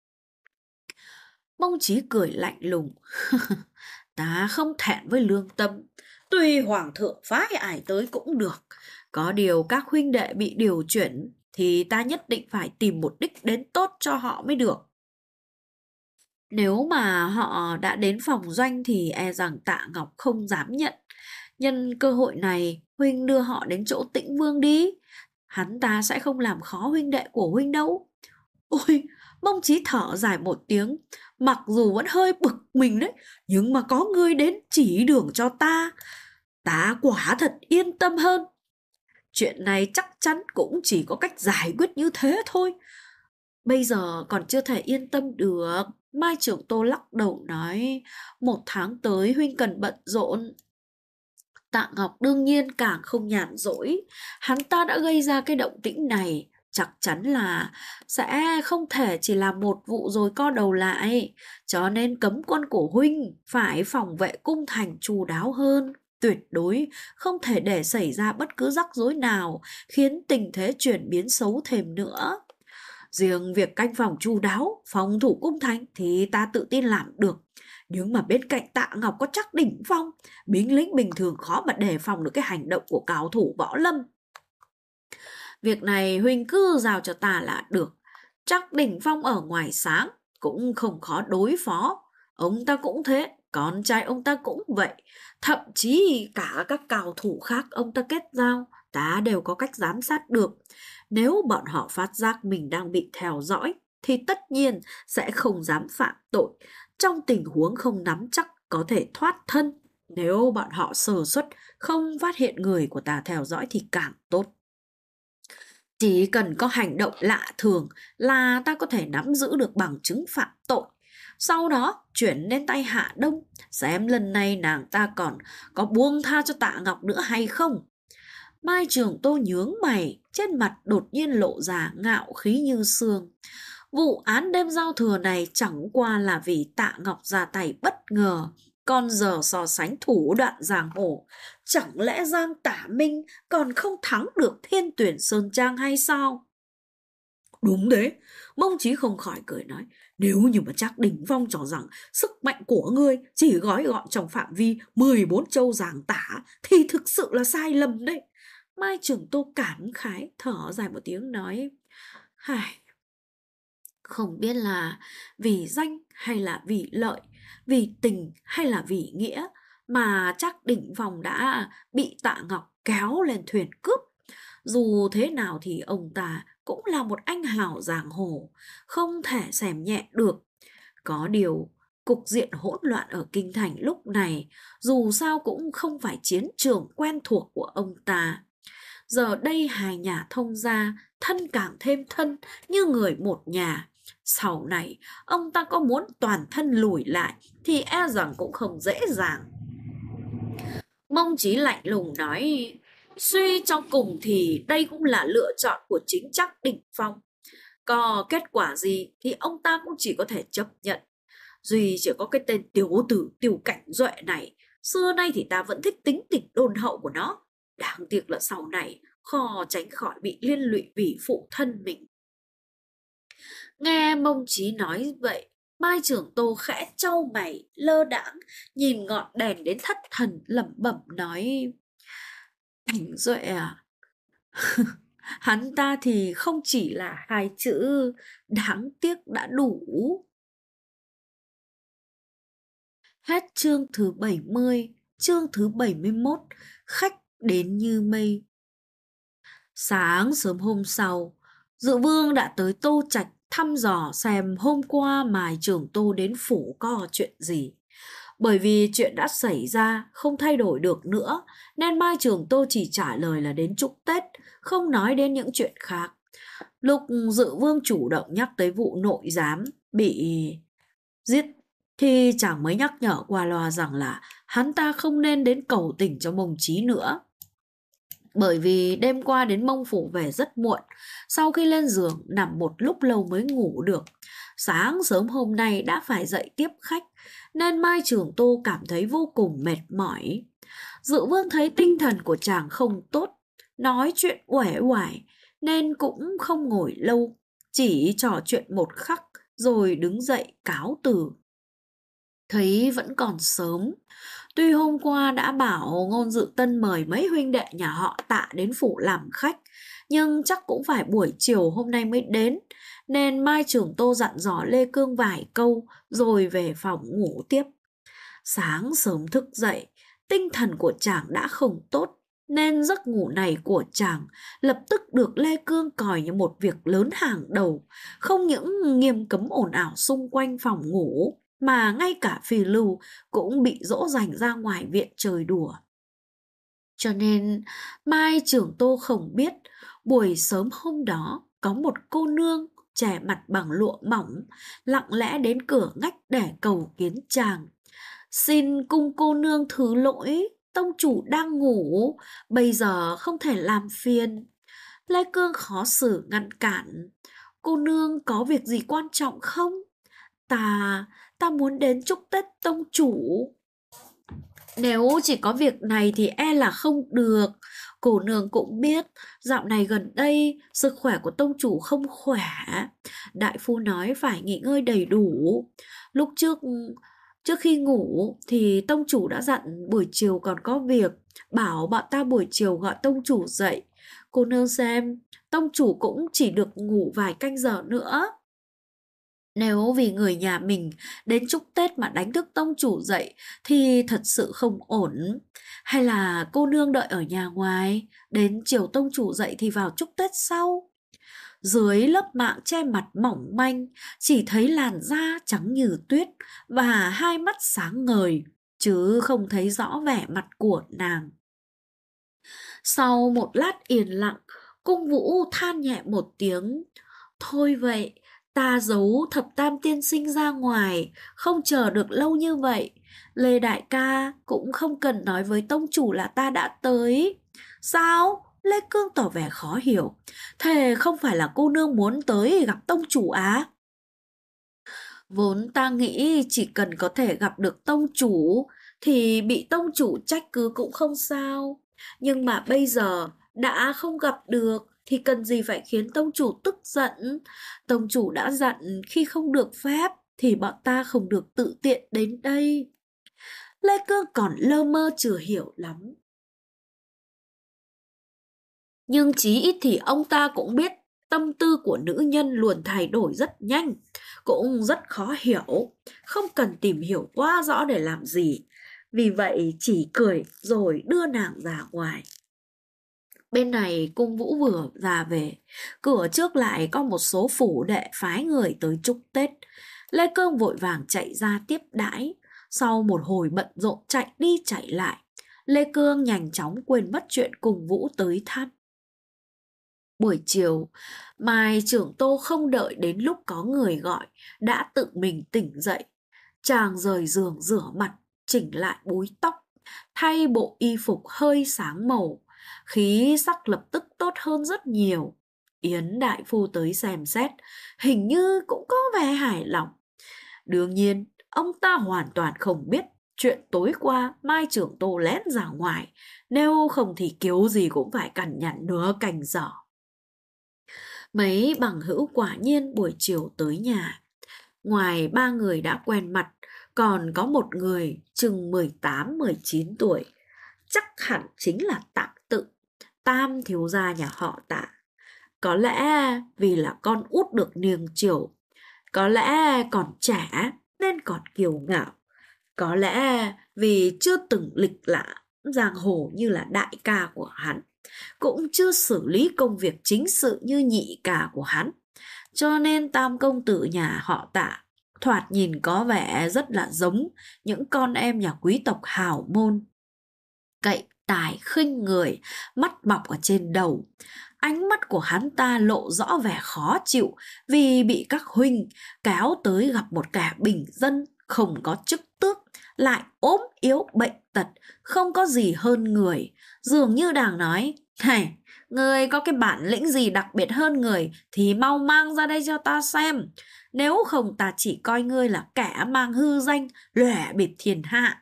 Mông Chí cười lạnh lùng. Ta không thẹn với lương tâm. Tuy Hoàng thượng phái ai tới cũng được. Có điều các huynh đệ bị điều chuyển thì ta nhất định phải tìm một đích đến tốt cho họ mới được. Nếu mà họ đã đến phòng doanh thì e rằng Tạ Ngọc không dám nhận. Nhân cơ hội này, huynh đưa họ đến chỗ Tĩnh Vương đi. Hắn ta sẽ không làm khó huynh đệ của huynh đâu. Ôi, Mông Chí thở dài một tiếng. Mặc dù vẫn hơi bực mình đấy, nhưng mà có ngươi đến chỉ đường cho ta. Ta quả thật yên tâm hơn. Chuyện này chắc chắn cũng chỉ có cách giải quyết như thế thôi. Bây giờ còn chưa thể yên tâm được. Mai Trưởng Tô lắc đầu nói, 1 tháng tới huynh cần bận rộn. Tạ Ngọc đương nhiên càng không nhàn rỗi. Hắn ta đã gây ra cái động tĩnh này, chắc chắn là sẽ không thể chỉ làm một vụ rồi co đầu lại. Cho nên cấm quân của huynh phải phòng vệ cung thành chu đáo hơn. Tuyệt đối không thể để xảy ra bất cứ rắc rối nào khiến tình thế chuyển biến xấu thêm nữa. Riêng việc canh phòng chu đáo, phòng thủ cung thành thì ta tự tin làm được. Nhưng mà bên cạnh Tạ Ngọc có Trác Đỉnh Phong, binh lính bình thường khó mà đề phòng được cái hành động của cao thủ võ lâm. Việc này huynh cứ giao cho ta là được. Trác Đỉnh Phong ở ngoài sáng cũng không khó đối phó. Ông ta cũng thế, con trai ông ta cũng vậy. Thậm chí cả các cao thủ khác ông ta kết giao, ta đều có cách giám sát được. Nếu bọn họ phát giác mình đang bị theo dõi, thì tất nhiên sẽ không dám phạm tội. Trong tình huống không nắm chắc có thể thoát thân. Nếu bọn họ sơ suất, không phát hiện người của ta theo dõi thì càng tốt. Chỉ cần có hành động lạ thường là ta có thể nắm giữ được bằng chứng phạm tội. Sau đó chuyển lên tay Hạ Đông, xem lần này nàng ta còn có buông tha cho Tạ Ngọc nữa hay không. Mai Trường Tô nhướng mày, trên mặt đột nhiên lộ ra ngạo khí như sương. Vụ án đêm giao thừa này chẳng qua là vì Tạ Ngọc ra tay bất ngờ. Còn giờ so sánh thủ đoạn giang hồ, chẳng lẽ Giang Tả Minh còn không thắng được Thiên Tuyển Sơn Trang hay sao? Đúng thế, Mông Chí không khỏi cười nói, nếu như mà Trác Đỉnh Phong cho rằng sức mạnh của ngươi chỉ gói gọn trong phạm vi 14 châu Giang Tả thì thực sự là sai lầm đấy. Mai Trường Tô cảm khái thở dài một tiếng nói, hài, không biết là vì danh hay là vì lợi, vì tình hay là vì nghĩa mà Trác Đỉnh Phong đã bị Tạ Ngọc kéo lên thuyền cướp. Dù thế nào thì ông ta cũng là một anh hào giang hồ, không thể xem nhẹ được. Có điều, cục diện hỗn loạn ở kinh thành lúc này dù sao cũng không phải chiến trường quen thuộc của ông ta. Giờ đây hai nhà thông gia, thân càng thêm thân như người một nhà. Sau này, ông ta có muốn toàn thân lùi lại thì e rằng cũng không dễ dàng. Mông Chí lạnh lùng nói, suy cho cùng thì đây cũng là lựa chọn của chính Trác Đỉnh Phong. Có kết quả gì thì ông ta cũng chỉ có thể chấp nhận. Duy chỉ có cái tên tiểu tử Tiêu Cảnh Duệ này, xưa nay thì ta vẫn thích tính tình đôn hậu của nó. Đáng tiếc là sau này khó tránh khỏi bị liên lụy vì phụ thân mình. Nghe Mông Chí nói vậy, Mai Trường Tô khẽ trao mày, lơ đãng nhìn ngọn đèn đến thất thần, lẩm bẩm nói, Cảnh Duệ à? Hắn ta thì không chỉ là 2 chữ đáng tiếc đã đủ. Hết chương thứ 70, chương thứ 71, khách đến như mây. Sáng sớm hôm sau, Dự Vương đã tới Tô Trạch thăm dò xem hôm qua Mai Trường Tô đến phủ có chuyện gì. Bởi vì chuyện đã xảy ra, không thay đổi được nữa, nên Mai Trường Tô chỉ trả lời là đến chúc Tết, không nói đến những chuyện khác. Lúc Dự Vương chủ động nhắc tới vụ nội giám bị giết, thì chàng mới nhắc nhở qua loa rằng là hắn ta không nên đến cầu tình cho Mông Chí nữa. Bởi vì đêm qua đến Mông Phủ về rất muộn, sau khi lên giường nằm một lúc lâu mới ngủ được. Sáng sớm hôm nay đã phải dậy tiếp khách, nên Mai Trường Tô cảm thấy vô cùng mệt mỏi. Dự Vương thấy tinh thần của chàng không tốt, nói chuyện uể oải nên cũng không ngồi lâu, chỉ trò chuyện một khắc rồi đứng dậy cáo từ. Thấy vẫn còn sớm, tuy hôm qua đã bảo Ngôn Dự Tân mời mấy huynh đệ nhà họ Tạ đến phủ làm khách, nhưng chắc cũng phải buổi chiều hôm nay mới đến, nên Mai Trường Tô dặn dò Lê Cương vài câu rồi về phòng ngủ tiếp. Sáng sớm thức dậy, tinh thần của chàng đã không tốt, nên giấc ngủ này của chàng lập tức được Lê Cương coi như một việc lớn hàng đầu, không những nghiêm cấm ồn ào xung quanh phòng ngủ, mà ngay cả Phi Lưu cũng bị dỗ dành ra ngoài viện chơi đùa. Cho nên Mai Trường Tô không biết buổi sớm hôm đó có một cô nương che mặt bằng lụa mỏng lặng lẽ đến cửa ngách để cầu kiến chàng. Xin cung cô nương thứ lỗi, tông chủ đang ngủ, bây giờ không thể làm phiền. Lê Cương khó xử ngăn cản. Cô nương có việc gì quan trọng không? Ta muốn đến chúc Tết tông chủ. Nếu chỉ có việc này thì e là không được. Cô nương cũng biết, dạo này gần đây sức khỏe của tông chủ không khỏe. Đại phu nói phải nghỉ ngơi đầy đủ. Lúc trước khi ngủ thì tông chủ đã dặn buổi chiều còn có việc, bảo bọn ta buổi chiều gọi tông chủ dậy. Cô nương xem, tông chủ cũng chỉ được ngủ vài canh giờ nữa. Nếu vì người nhà mình đến chúc Tết mà đánh thức tông chủ dậy thì thật sự không ổn. Hay là cô nương đợi ở nhà ngoài, đến chiều tông chủ dậy thì vào chúc Tết sau. Dưới lớp mạng che mặt mỏng manh, chỉ thấy làn da trắng như tuyết và hai mắt sáng ngời, chứ không thấy rõ vẻ mặt của nàng. Sau một lát yên lặng, Cung Vũ than nhẹ một tiếng. Thôi vậy, ta giấu Thập Tam tiên sinh ra ngoài, không chờ được lâu như vậy. Lê đại ca cũng không cần nói với tông chủ là ta đã tới. Sao? Lê Cương tỏ vẻ khó hiểu. Thế không phải là cô nương muốn tới gặp tông chủ á? Vốn ta nghĩ chỉ cần có thể gặp được tông chủ thì bị tông chủ trách cứ cũng không sao. Nhưng mà bây giờ đã không gặp được thì cần gì phải khiến tông chủ tức giận. Tông chủ đã dặn khi không được phép thì bọn ta không được tự tiện đến đây. Lê Cương còn lơ mơ chưa hiểu lắm. Nhưng chí ít thì ông ta cũng biết tâm tư của nữ nhân luôn thay đổi rất nhanh, cũng rất khó hiểu, không cần tìm hiểu quá rõ để làm gì. Vì vậy chỉ cười rồi đưa nàng ra ngoài. Bên này Cung Vũ vừa ra về, cửa trước lại có một số phủ đệ phái người tới chúc Tết. Lê Cương vội vàng chạy ra tiếp đãi. Sau một hồi bận rộn chạy đi chạy lại, Lê Cương nhanh chóng quên mất chuyện Cung Vũ tới thăm. Buổi chiều, Mai Trưởng Tô không đợi đến lúc có người gọi, đã tự mình tỉnh dậy. Chàng rời giường rửa mặt, chỉnh lại búi tóc, thay bộ y phục hơi sáng màu, khí sắc lập tức tốt hơn rất nhiều. Yến đại phu tới xem xét, hình như cũng có vẻ hài lòng. Đương nhiên, ông ta hoàn toàn không biết chuyện tối qua Mai Trưởng Tô lén ra ngoài, nếu không thì kiểu gì cũng phải cằn nhằn nửa canh giờ. Mấy bằng hữu quả nhiên buổi chiều tới nhà. Ngoài ba người đã quen mặt, còn có một người chừng 18-19 tuổi. Chắc hẳn chính là Tạ Tự, tam thiếu gia nhà họ Tạ. Có lẽ vì là con út được niềng chiều, có lẽ còn trẻ nên còn kiêu ngạo, có lẽ vì chưa từng lịch lạ giang hồ như là đại ca của hắn, cũng chưa xử lý công việc chính sự như nhị ca của hắn, Cho nên tam công tử nhà họ Tạ thoạt nhìn có vẻ rất là giống những con em nhà quý tộc hào môn. Cậy tài khinh người, mắt mọc ở trên đầu. Ánh mắt của hắn ta lộ rõ vẻ khó chịu vì bị các huynh kéo tới gặp một kẻ bình dân không có chức tước, lại ốm yếu bệnh tật, không có gì hơn người. Dường như đang nói, này, người có cái bản lĩnh gì đặc biệt hơn người thì mau mang ra đây cho ta xem. Nếu không ta chỉ coi ngươi là kẻ mang hư danh, lòe bịp thiên hạ.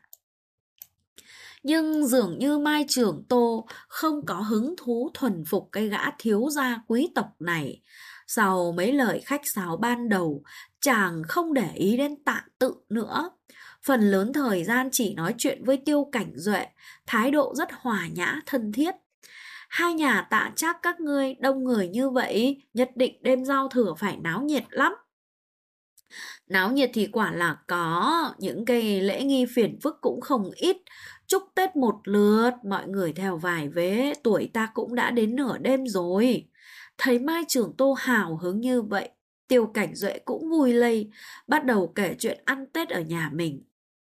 Nhưng dường như Mai Trường Tô không có hứng thú thuần phục cái gã thiếu gia quý tộc này. Sau mấy lời khách sáo ban đầu, chàng không để ý đến Tạ Tự nữa. Phần lớn thời gian chỉ nói chuyện với Tiêu Cảnh Duệ, thái độ rất hòa nhã thân thiết. Hai nhà Tạ Trác các ngươi đông người như vậy, nhất định đêm giao thừa phải náo nhiệt lắm. Náo nhiệt thì quả là có, những cái lễ nghi phiền phức cũng không ít. Chúc Tết một lượt, mọi người theo vài vế, tuổi ta cũng đã đến nửa đêm rồi. Thấy Mai Trường Tô hào hứng như vậy, Tiêu Cảnh Duệ cũng vui lây, bắt đầu kể chuyện ăn Tết ở nhà mình.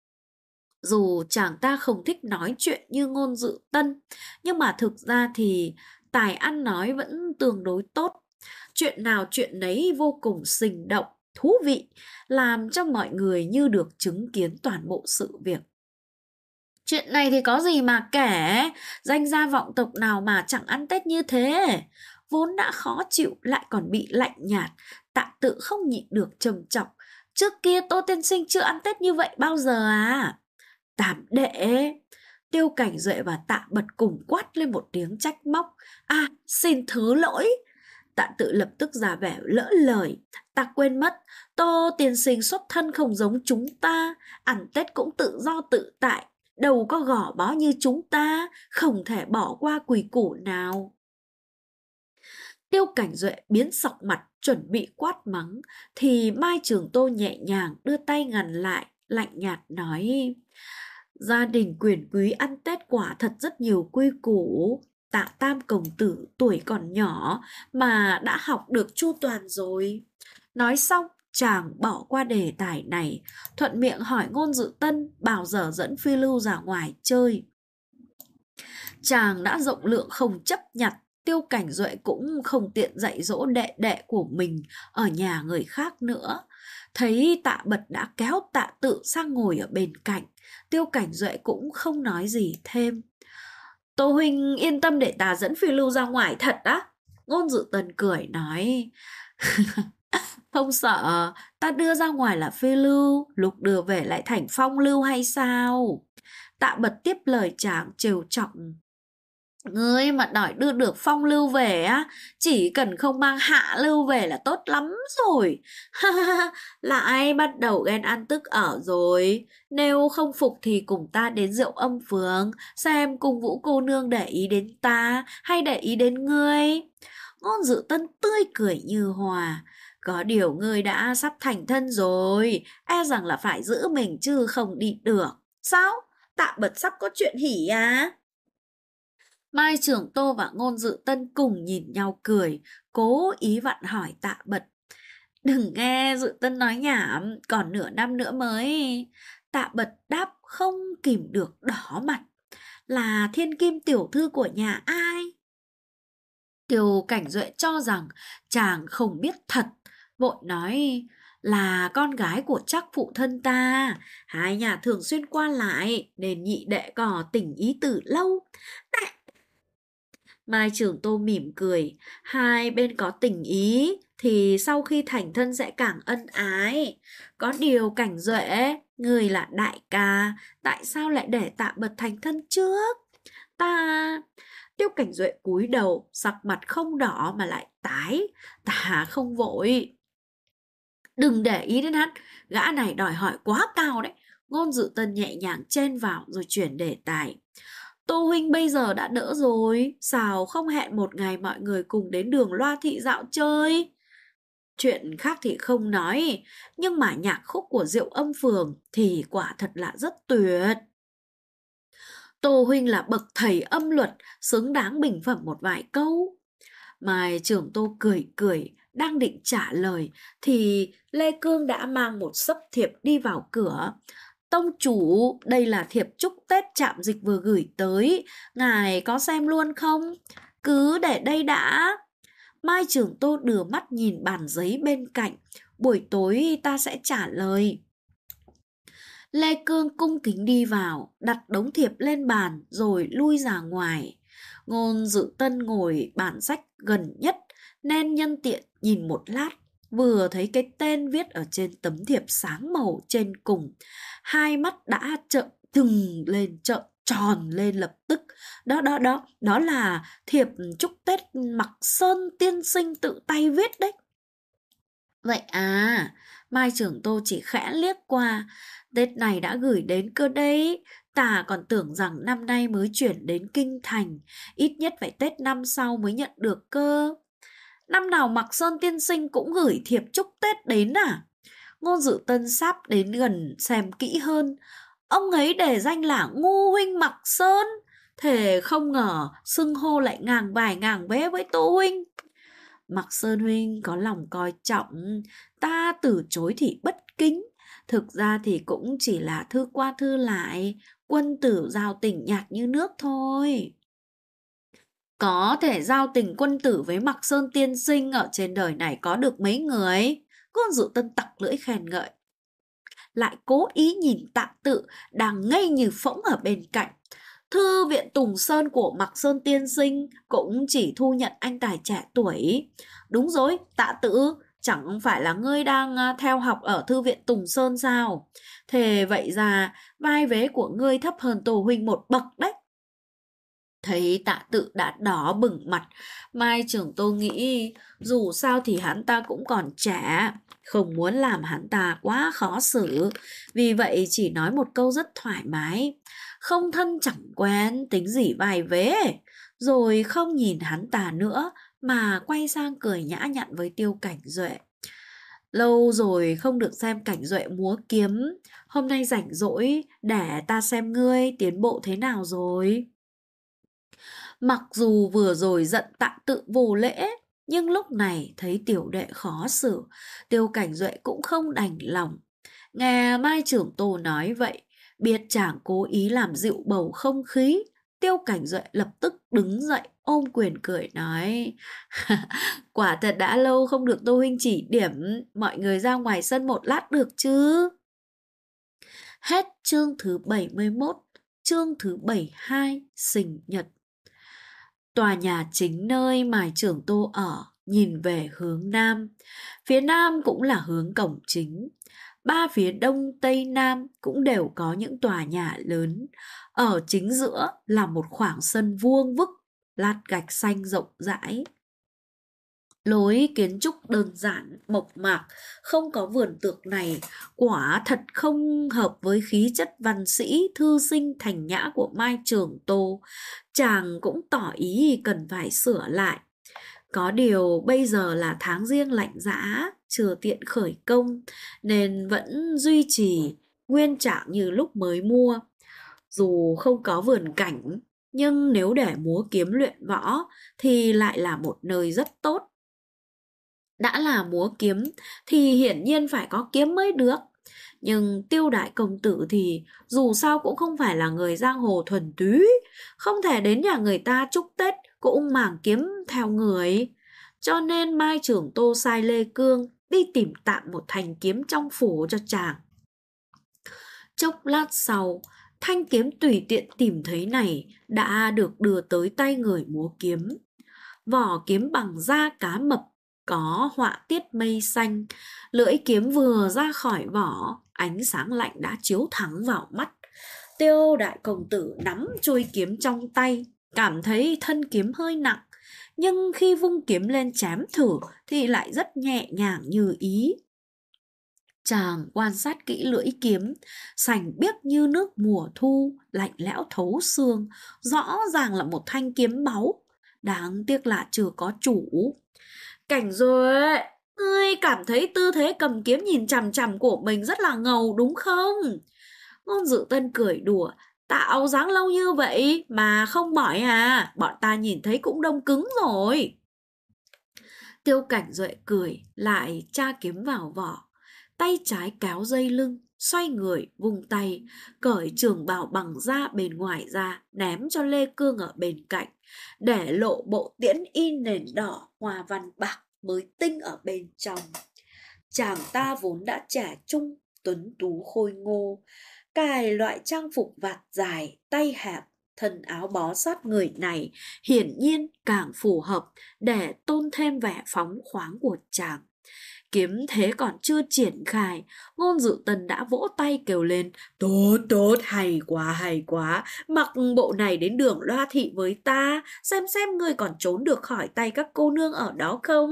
Dù chàng ta không thích nói chuyện như Ngôn Dự Tân, nhưng mà thực ra thì tài ăn nói vẫn tương đối tốt. Chuyện nào chuyện nấy vô cùng sinh động, thú vị, làm cho mọi người như được chứng kiến toàn bộ sự việc. Chuyện này thì có gì mà kể, danh gia vọng tộc nào mà chẳng ăn Tết như thế. Vốn đã khó chịu lại còn bị lạnh nhạt, Tạ Tự không nhịn được trầm trọng. Trước kia Tô tiên sinh chưa ăn Tết như vậy bao giờ à? Tạm đệ. Tiêu Cảnh Duệ và Tạ Bật cùng quát lên một tiếng trách móc. À, xin thứ lỗi. Tạ Tự lập tức ra vẻ lỡ lời. Ta quên mất, Tô tiên sinh xuất thân không giống chúng ta, ăn Tết cũng tự do tự tại, đâu có gò bó như chúng ta, không thể bỏ qua quy củ nào. Tiêu Cảnh Duệ biến sọc mặt chuẩn bị quát mắng, thì Mai Trường Tô nhẹ nhàng đưa tay ngăn lại, lạnh nhạt nói: gia đình quyền quý ăn Tết quả thật rất nhiều quy củ. Tạ tam công tử tuổi còn nhỏ mà đã học được chu toàn rồi. Nói xong, chàng bỏ qua đề tài này, thuận miệng hỏi Ngôn Dự Tân bao giờ dẫn phiêu lưu ra ngoài chơi. Chàng đã rộng lượng không chấp nhặt, Tiêu Cảnh Duệ cũng không tiện dạy dỗ đệ đệ của mình ở nhà người khác nữa. Thấy Tạ Bật đã kéo Tạ Tự sang ngồi ở bên cạnh, Tiêu Cảnh Duệ cũng không nói gì thêm. Tô huynh yên tâm để ta dẫn phiêu lưu ra ngoài thật á? Ngôn Dự Tân cười nói: không sợ, ta đưa ra ngoài là phiêu lưu, lúc đưa về lại thành phong lưu hay sao? Tạ Bật tiếp lời chàng trêu chọc: ngươi mà đòi đưa được phong lưu về á, chỉ cần không mang hạ lưu về là tốt lắm rồi. Lại bắt đầu ghen ăn tức ở rồi. Nếu không phục thì cùng ta đến Rượu Âm Phường, xem Cung Vũ cô nương để ý đến ta hay để ý đến ngươi. Ngôn Dự Tân tươi cười như hòa. Có điều ngươi đã sắp thành thân rồi, e rằng là phải giữ mình chứ không đi được. Sao? Tạ Bật sắp có chuyện hỉ à? Mai Trường Tô và Ngôn Dự Tân cùng nhìn nhau cười, cố ý vặn hỏi Tạ Bật: đừng nghe Dự Tân nói nhảm, còn nửa năm nữa mới. Tạ Bật đáp không kìm được đỏ mặt: là thiên kim tiểu thư của nhà ai? Tiêu Cảnh Duệ cho rằng chàng không biết thật, vội nói: là con gái của Trác phụ thân ta, hai nhà thường xuyên qua lại nên nhị đệ có tình ý từ lâu. Mai Trường Tô mỉm cười: hai bên có tình ý thì sau khi thành thân sẽ càng ân ái. Có điều Cảnh Duệ, người là đại ca, tại sao lại để Tạ Bật thành thân trước? Ta... Tiêu Cảnh Duệ cúi đầu, sắc mặt không đỏ mà lại tái. Ta không vội. Đừng để ý đến hắn, gã này đòi hỏi quá cao đấy. Ngôn Dự Tân nhẹ nhàng chen vào rồi chuyển đề tài. Tô huynh bây giờ đã đỡ rồi, sao không hẹn một ngày mọi người cùng đến đường Loa Thị dạo chơi? Chuyện khác thì không nói, nhưng mà nhạc khúc của Rượu Âm Phường thì quả thật là rất tuyệt. Tô huynh là bậc thầy âm luật, xứng đáng bình phẩm một vài câu. Mai Trường Tô cười cười, đang định trả lời thì Lê Cương đã mang một xấp thiệp đi vào cửa. Tông chủ, đây là thiệp chúc Tết Trạm Dịch vừa gửi tới, ngài có xem luôn không? Cứ để đây đã. Mai Trường Tô đưa mắt nhìn bản giấy bên cạnh, buổi tối ta sẽ trả lời. Lê Cương cung kính đi vào, đặt đống thiệp lên bàn rồi lui ra ngoài. Ngôn Dự Tân ngồi bàn sách gần nhất nên nhân tiện nhìn một lát, vừa thấy cái tên viết ở trên tấm thiệp sáng màu trên cùng, hai mắt đã trợn trừng lên, trợn tròn lên lập tức. Đó là thiệp chúc Tết Mặc Sơn tiên sinh tự tay viết đấy. Vậy à, Mai Trưởng Tô chỉ khẽ liếc qua, Tết này đã gửi đến cơ đấy, ta còn tưởng rằng năm nay mới chuyển đến kinh thành, ít nhất phải Tết năm sau mới nhận được cơ. Năm nào Mặc Sơn tiên sinh cũng gửi thiệp chúc Tết đến à? Ngôn Dự Tân sáp đến gần xem kỹ hơn. Ông ấy để danh là Ngu huynh Mặc Sơn, thế không ngờ xưng hô lại ngàng bài ngàng bé với Tô huynh. Mặc Sơn huynh có lòng coi trọng, ta từ chối thì bất kính. Thực ra thì cũng chỉ là thư qua thư lại, quân tử giao tình nhạt như nước thôi. Có thể giao tình quân tử với Mặc Sơn tiên sinh ở trên đời này có được mấy người? Ngôn Dự Tân tặc lưỡi khen ngợi, lại cố ý nhìn Tạ Tự đang ngây như phỗng ở bên cạnh. Thư viện Tùng Sơn của Mặc Sơn tiên sinh cũng chỉ thu nhận anh tài trẻ tuổi. Đúng rồi, Tạ Tự, chẳng phải là ngươi đang theo học ở Thư viện Tùng Sơn sao? Thế vậy ra vai vế của ngươi thấp hơn Tô huynh một bậc đấy. Thấy Tạ Tự đã đỏ bừng mặt, Mai Trưởng Tô nghĩ dù sao thì hắn ta cũng còn trẻ, không muốn làm hắn ta quá khó xử, vì vậy chỉ nói một câu rất thoải mái, không thân chẳng quen, tính gì vai vế, rồi không nhìn hắn ta nữa mà quay sang cười nhã nhặn với Tiêu Cảnh Duệ. Lâu rồi không được xem Cảnh Duệ múa kiếm, hôm nay rảnh rỗi để ta xem ngươi tiến bộ thế nào rồi. Mặc dù vừa rồi giận Tạ Tự vô lễ, nhưng lúc này thấy tiểu đệ khó xử, Tiêu Cảnh Duệ cũng không đành lòng. Nghe Mai Trưởng Tô nói vậy, biết chàng cố ý làm dịu bầu không khí, Tiêu Cảnh Duệ lập tức đứng dậy ôm quyền cười nói: Quả thật đã lâu không được Tô huynh chỉ điểm, mọi người ra ngoài sân một lát được chứ? Hết chương thứ 71, chương thứ 72 sinh nhật. Tòa nhà chính nơi Mai Trưởng Tô ở nhìn về hướng nam, phía nam cũng là hướng cổng chính. Ba phía đông tây nam cũng đều có những tòa nhà lớn. Ở chính giữa là một khoảng sân vuông vức, lát gạch xanh rộng rãi. Lối kiến trúc đơn giản, mộc mạc, không có vườn tược này, quả thật không hợp với khí chất văn sĩ thư sinh thành nhã của Mai Trường Tô. Chàng cũng tỏ ý cần phải sửa lại. Có điều bây giờ là tháng Giêng lạnh giá, chưa tiện khởi công, nên vẫn duy trì nguyên trạng như lúc mới mua. Dù không có vườn cảnh, nhưng nếu để múa kiếm luyện võ thì lại là một nơi rất tốt. Đã là múa kiếm thì hiển nhiên phải có kiếm mới được. Nhưng Tiêu đại công tử thì dù sao cũng không phải là người giang hồ thuần túy, không thể đến nhà người ta chúc Tết cũng màng kiếm theo người. Cho nên Mai Trưởng Tô sai Lê Cương đi tìm tạm một thanh kiếm trong phủ cho chàng. Chốc lát sau, thanh kiếm tùy tiện tìm thấy này đã được đưa tới tay người múa kiếm. Vỏ kiếm bằng da cá mập, có họa tiết mây xanh. Lưỡi kiếm vừa ra khỏi vỏ, ánh sáng lạnh đã chiếu thẳng vào mắt. Tiêu đại công tử nắm chuôi kiếm trong tay, cảm thấy thân kiếm hơi nặng, nhưng khi vung kiếm lên chém thử thì lại rất nhẹ nhàng như ý. Chàng quan sát kỹ lưỡi kiếm, sành biếc như nước mùa thu, lạnh lẽo thấu xương, rõ ràng là một thanh kiếm báu. Đáng tiếc là chưa có chủ. Cảnh Duệ, ngươi cảm thấy tư thế cầm kiếm nhìn chằm chằm của mình rất là ngầu đúng không? Ngôn Dự Tân cười đùa, tạo dáng lâu như vậy mà không mỏi à, bọn ta nhìn thấy cũng đông cứng rồi. Tiêu Cảnh Duệ cười, lại tra kiếm vào vỏ. Tay trái kéo dây lưng, xoay người, vung tay, cởi trường bào bằng da bên ngoài ra, ném cho Lê Cương ở bên cạnh, để lộ bộ tiễn y nền đỏ hoa văn bạc mới tinh ở bên trong. Chàng ta vốn đã trẻ trung, tuấn tú khôi ngô, cài loại trang phục vạt dài, tay hẹp, thân áo bó sát người này hiển nhiên càng phù hợp để tôn thêm vẻ phóng khoáng của chàng. Kiếm thế còn chưa triển khai, Ngôn Dự Tần đã vỗ tay kêu lên: tốt tốt, hay quá, mặc bộ này đến đường Loa Thị với ta, xem ngươi còn trốn được khỏi tay các cô nương ở đó không?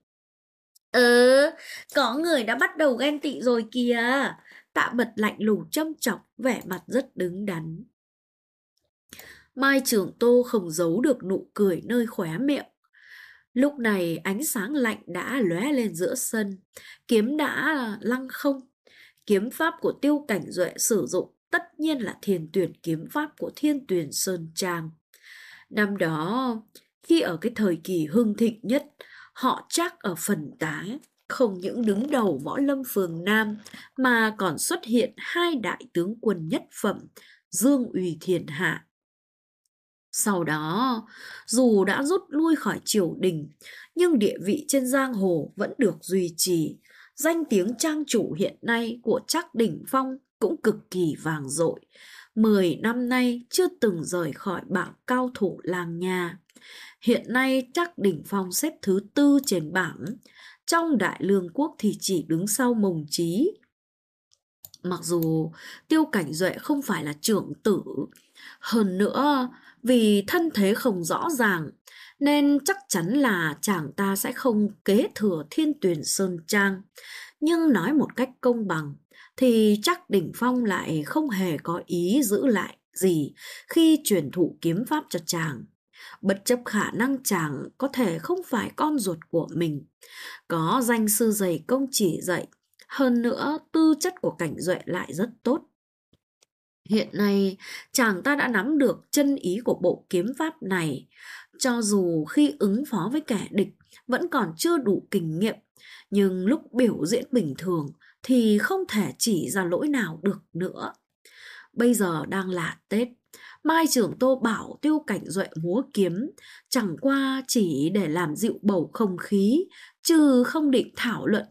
Có người đã bắt đầu ghen tị rồi kìa. Tạ Bật lạnh lùng châm chọc, vẻ mặt rất đứng đắn. Mai Trường Tô không giấu được nụ cười nơi khóe miệng. Lúc này ánh sáng lạnh đã lóe lên giữa sân, kiếm đã lăng không. Kiếm pháp của Tiêu Cảnh Duệ sử dụng tất nhiên là Thiên Tuyển kiếm pháp của Thiên Tuyển Sơn Trang. Năm đó, khi ở cái thời kỳ hưng thịnh nhất, họ Trác ở Phần Tá không những đứng đầu võ lâm phường Nam mà còn xuất hiện hai đại tướng quân nhất phẩm, dương uy thiên hạ. Sau đó, dù đã rút lui khỏi triều đình, nhưng địa vị trên giang hồ vẫn được duy trì. Danh tiếng trang chủ hiện nay của Trác Đỉnh Phong cũng cực kỳ vang dội. 10 năm nay chưa từng rời khỏi bảng cao thủ làng nhà. Hiện nay Trác Đỉnh Phong xếp thứ 4 trên bảng. Trong Đại Lương Quốc thì chỉ đứng sau Mông Chí. Mặc dù Tiêu Cảnh Duệ không phải là trưởng tử, hơn nữa vì thân thế không rõ ràng, nên chắc chắn là chàng ta sẽ không kế thừa Thiên Tuyển Sơn Trang. Nhưng nói một cách công bằng thì Trác Đỉnh Phong lại không hề có ý giữ lại gì khi truyền thụ kiếm pháp cho chàng. Bất chấp khả năng chàng có thể không phải con ruột của mình, có danh sư dày công chỉ dạy, hơn nữa tư chất của Cảnh Duệ lại rất tốt. Hiện nay chàng ta đã nắm được chân ý của bộ kiếm pháp này, cho dù khi ứng phó với kẻ địch vẫn còn chưa đủ kinh nghiệm, nhưng lúc biểu diễn bình thường thì không thể chỉ ra lỗi nào được nữa. Bây giờ đang là Tết, Mai Trường Tô bảo Tiêu Cảnh Duệ múa kiếm chẳng qua chỉ để làm dịu bầu không khí, chứ không định thảo luận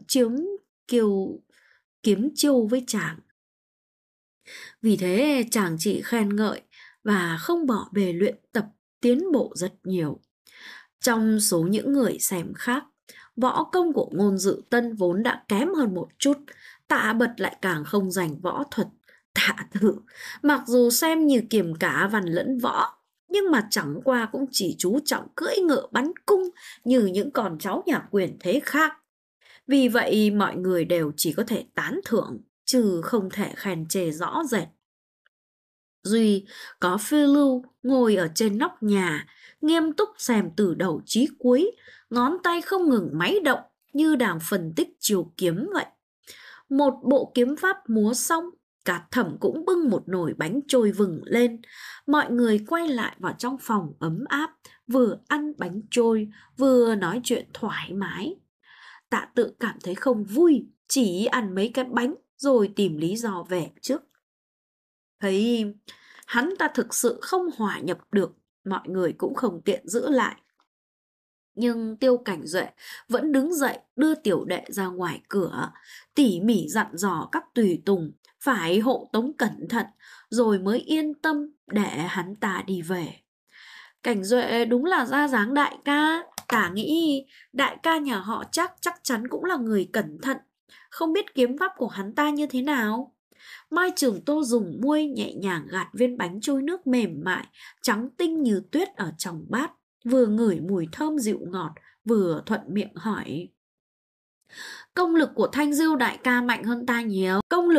kiếm chiêu với chàng. Vì thế chàng chỉ khen ngợi và không bỏ bề luyện tập, tiến bộ rất nhiều. Trong số những người xem khác, võ công của Ngôn Dự Tân vốn đã kém hơn một chút, Tạ Bật lại càng không giành võ thuật. Tạ Tự mặc dù xem như kiềm cả văn lẫn võ, nhưng mà chẳng qua cũng chỉ chú trọng cưỡi ngựa bắn cung như những con cháu nhà quyền thế khác. Vì vậy mọi người đều chỉ có thể tán thưởng, chứ không thể khen chê rõ rệt. Duy có Phiêu Lưu ngồi ở trên nóc nhà, nghiêm túc xem từ đầu chí cuối, ngón tay không ngừng máy động như đang phân tích chiều kiếm vậy. Một bộ kiếm pháp múa xong, cả Thẩm cũng bưng một nồi bánh trôi vừng lên. Mọi người quay lại vào trong phòng ấm áp, vừa ăn bánh trôi, vừa nói chuyện thoải mái. Tạ Tự cảm thấy không vui, chỉ ăn mấy cái bánh rồi tìm lý do về trước. Thấy hắn ta thực sự không hòa nhập được, mọi người cũng không tiện giữ lại. Nhưng Tiêu Cảnh Duệ vẫn đứng dậy đưa tiểu đệ ra ngoài cửa, tỉ mỉ dặn dò các tùy tùng phải hộ tống cẩn thận, rồi mới yên tâm để hắn ta đi về. Cảnh Duệ đúng là ra dáng đại ca, tả nghĩ đại ca nhà họ chắc chắn cũng là người cẩn thận, không biết kiếm pháp của hắn ta như thế nào. Mai Trường Tô dùng muôi nhẹ nhàng gạt viên bánh trôi nước mềm mại, trắng tinh như tuyết ở trong bát, vừa ngửi mùi thơm dịu ngọt, vừa thuận miệng hỏi: Công lực của Thanh Diêu đại ca mạnh hơn ta nhiều.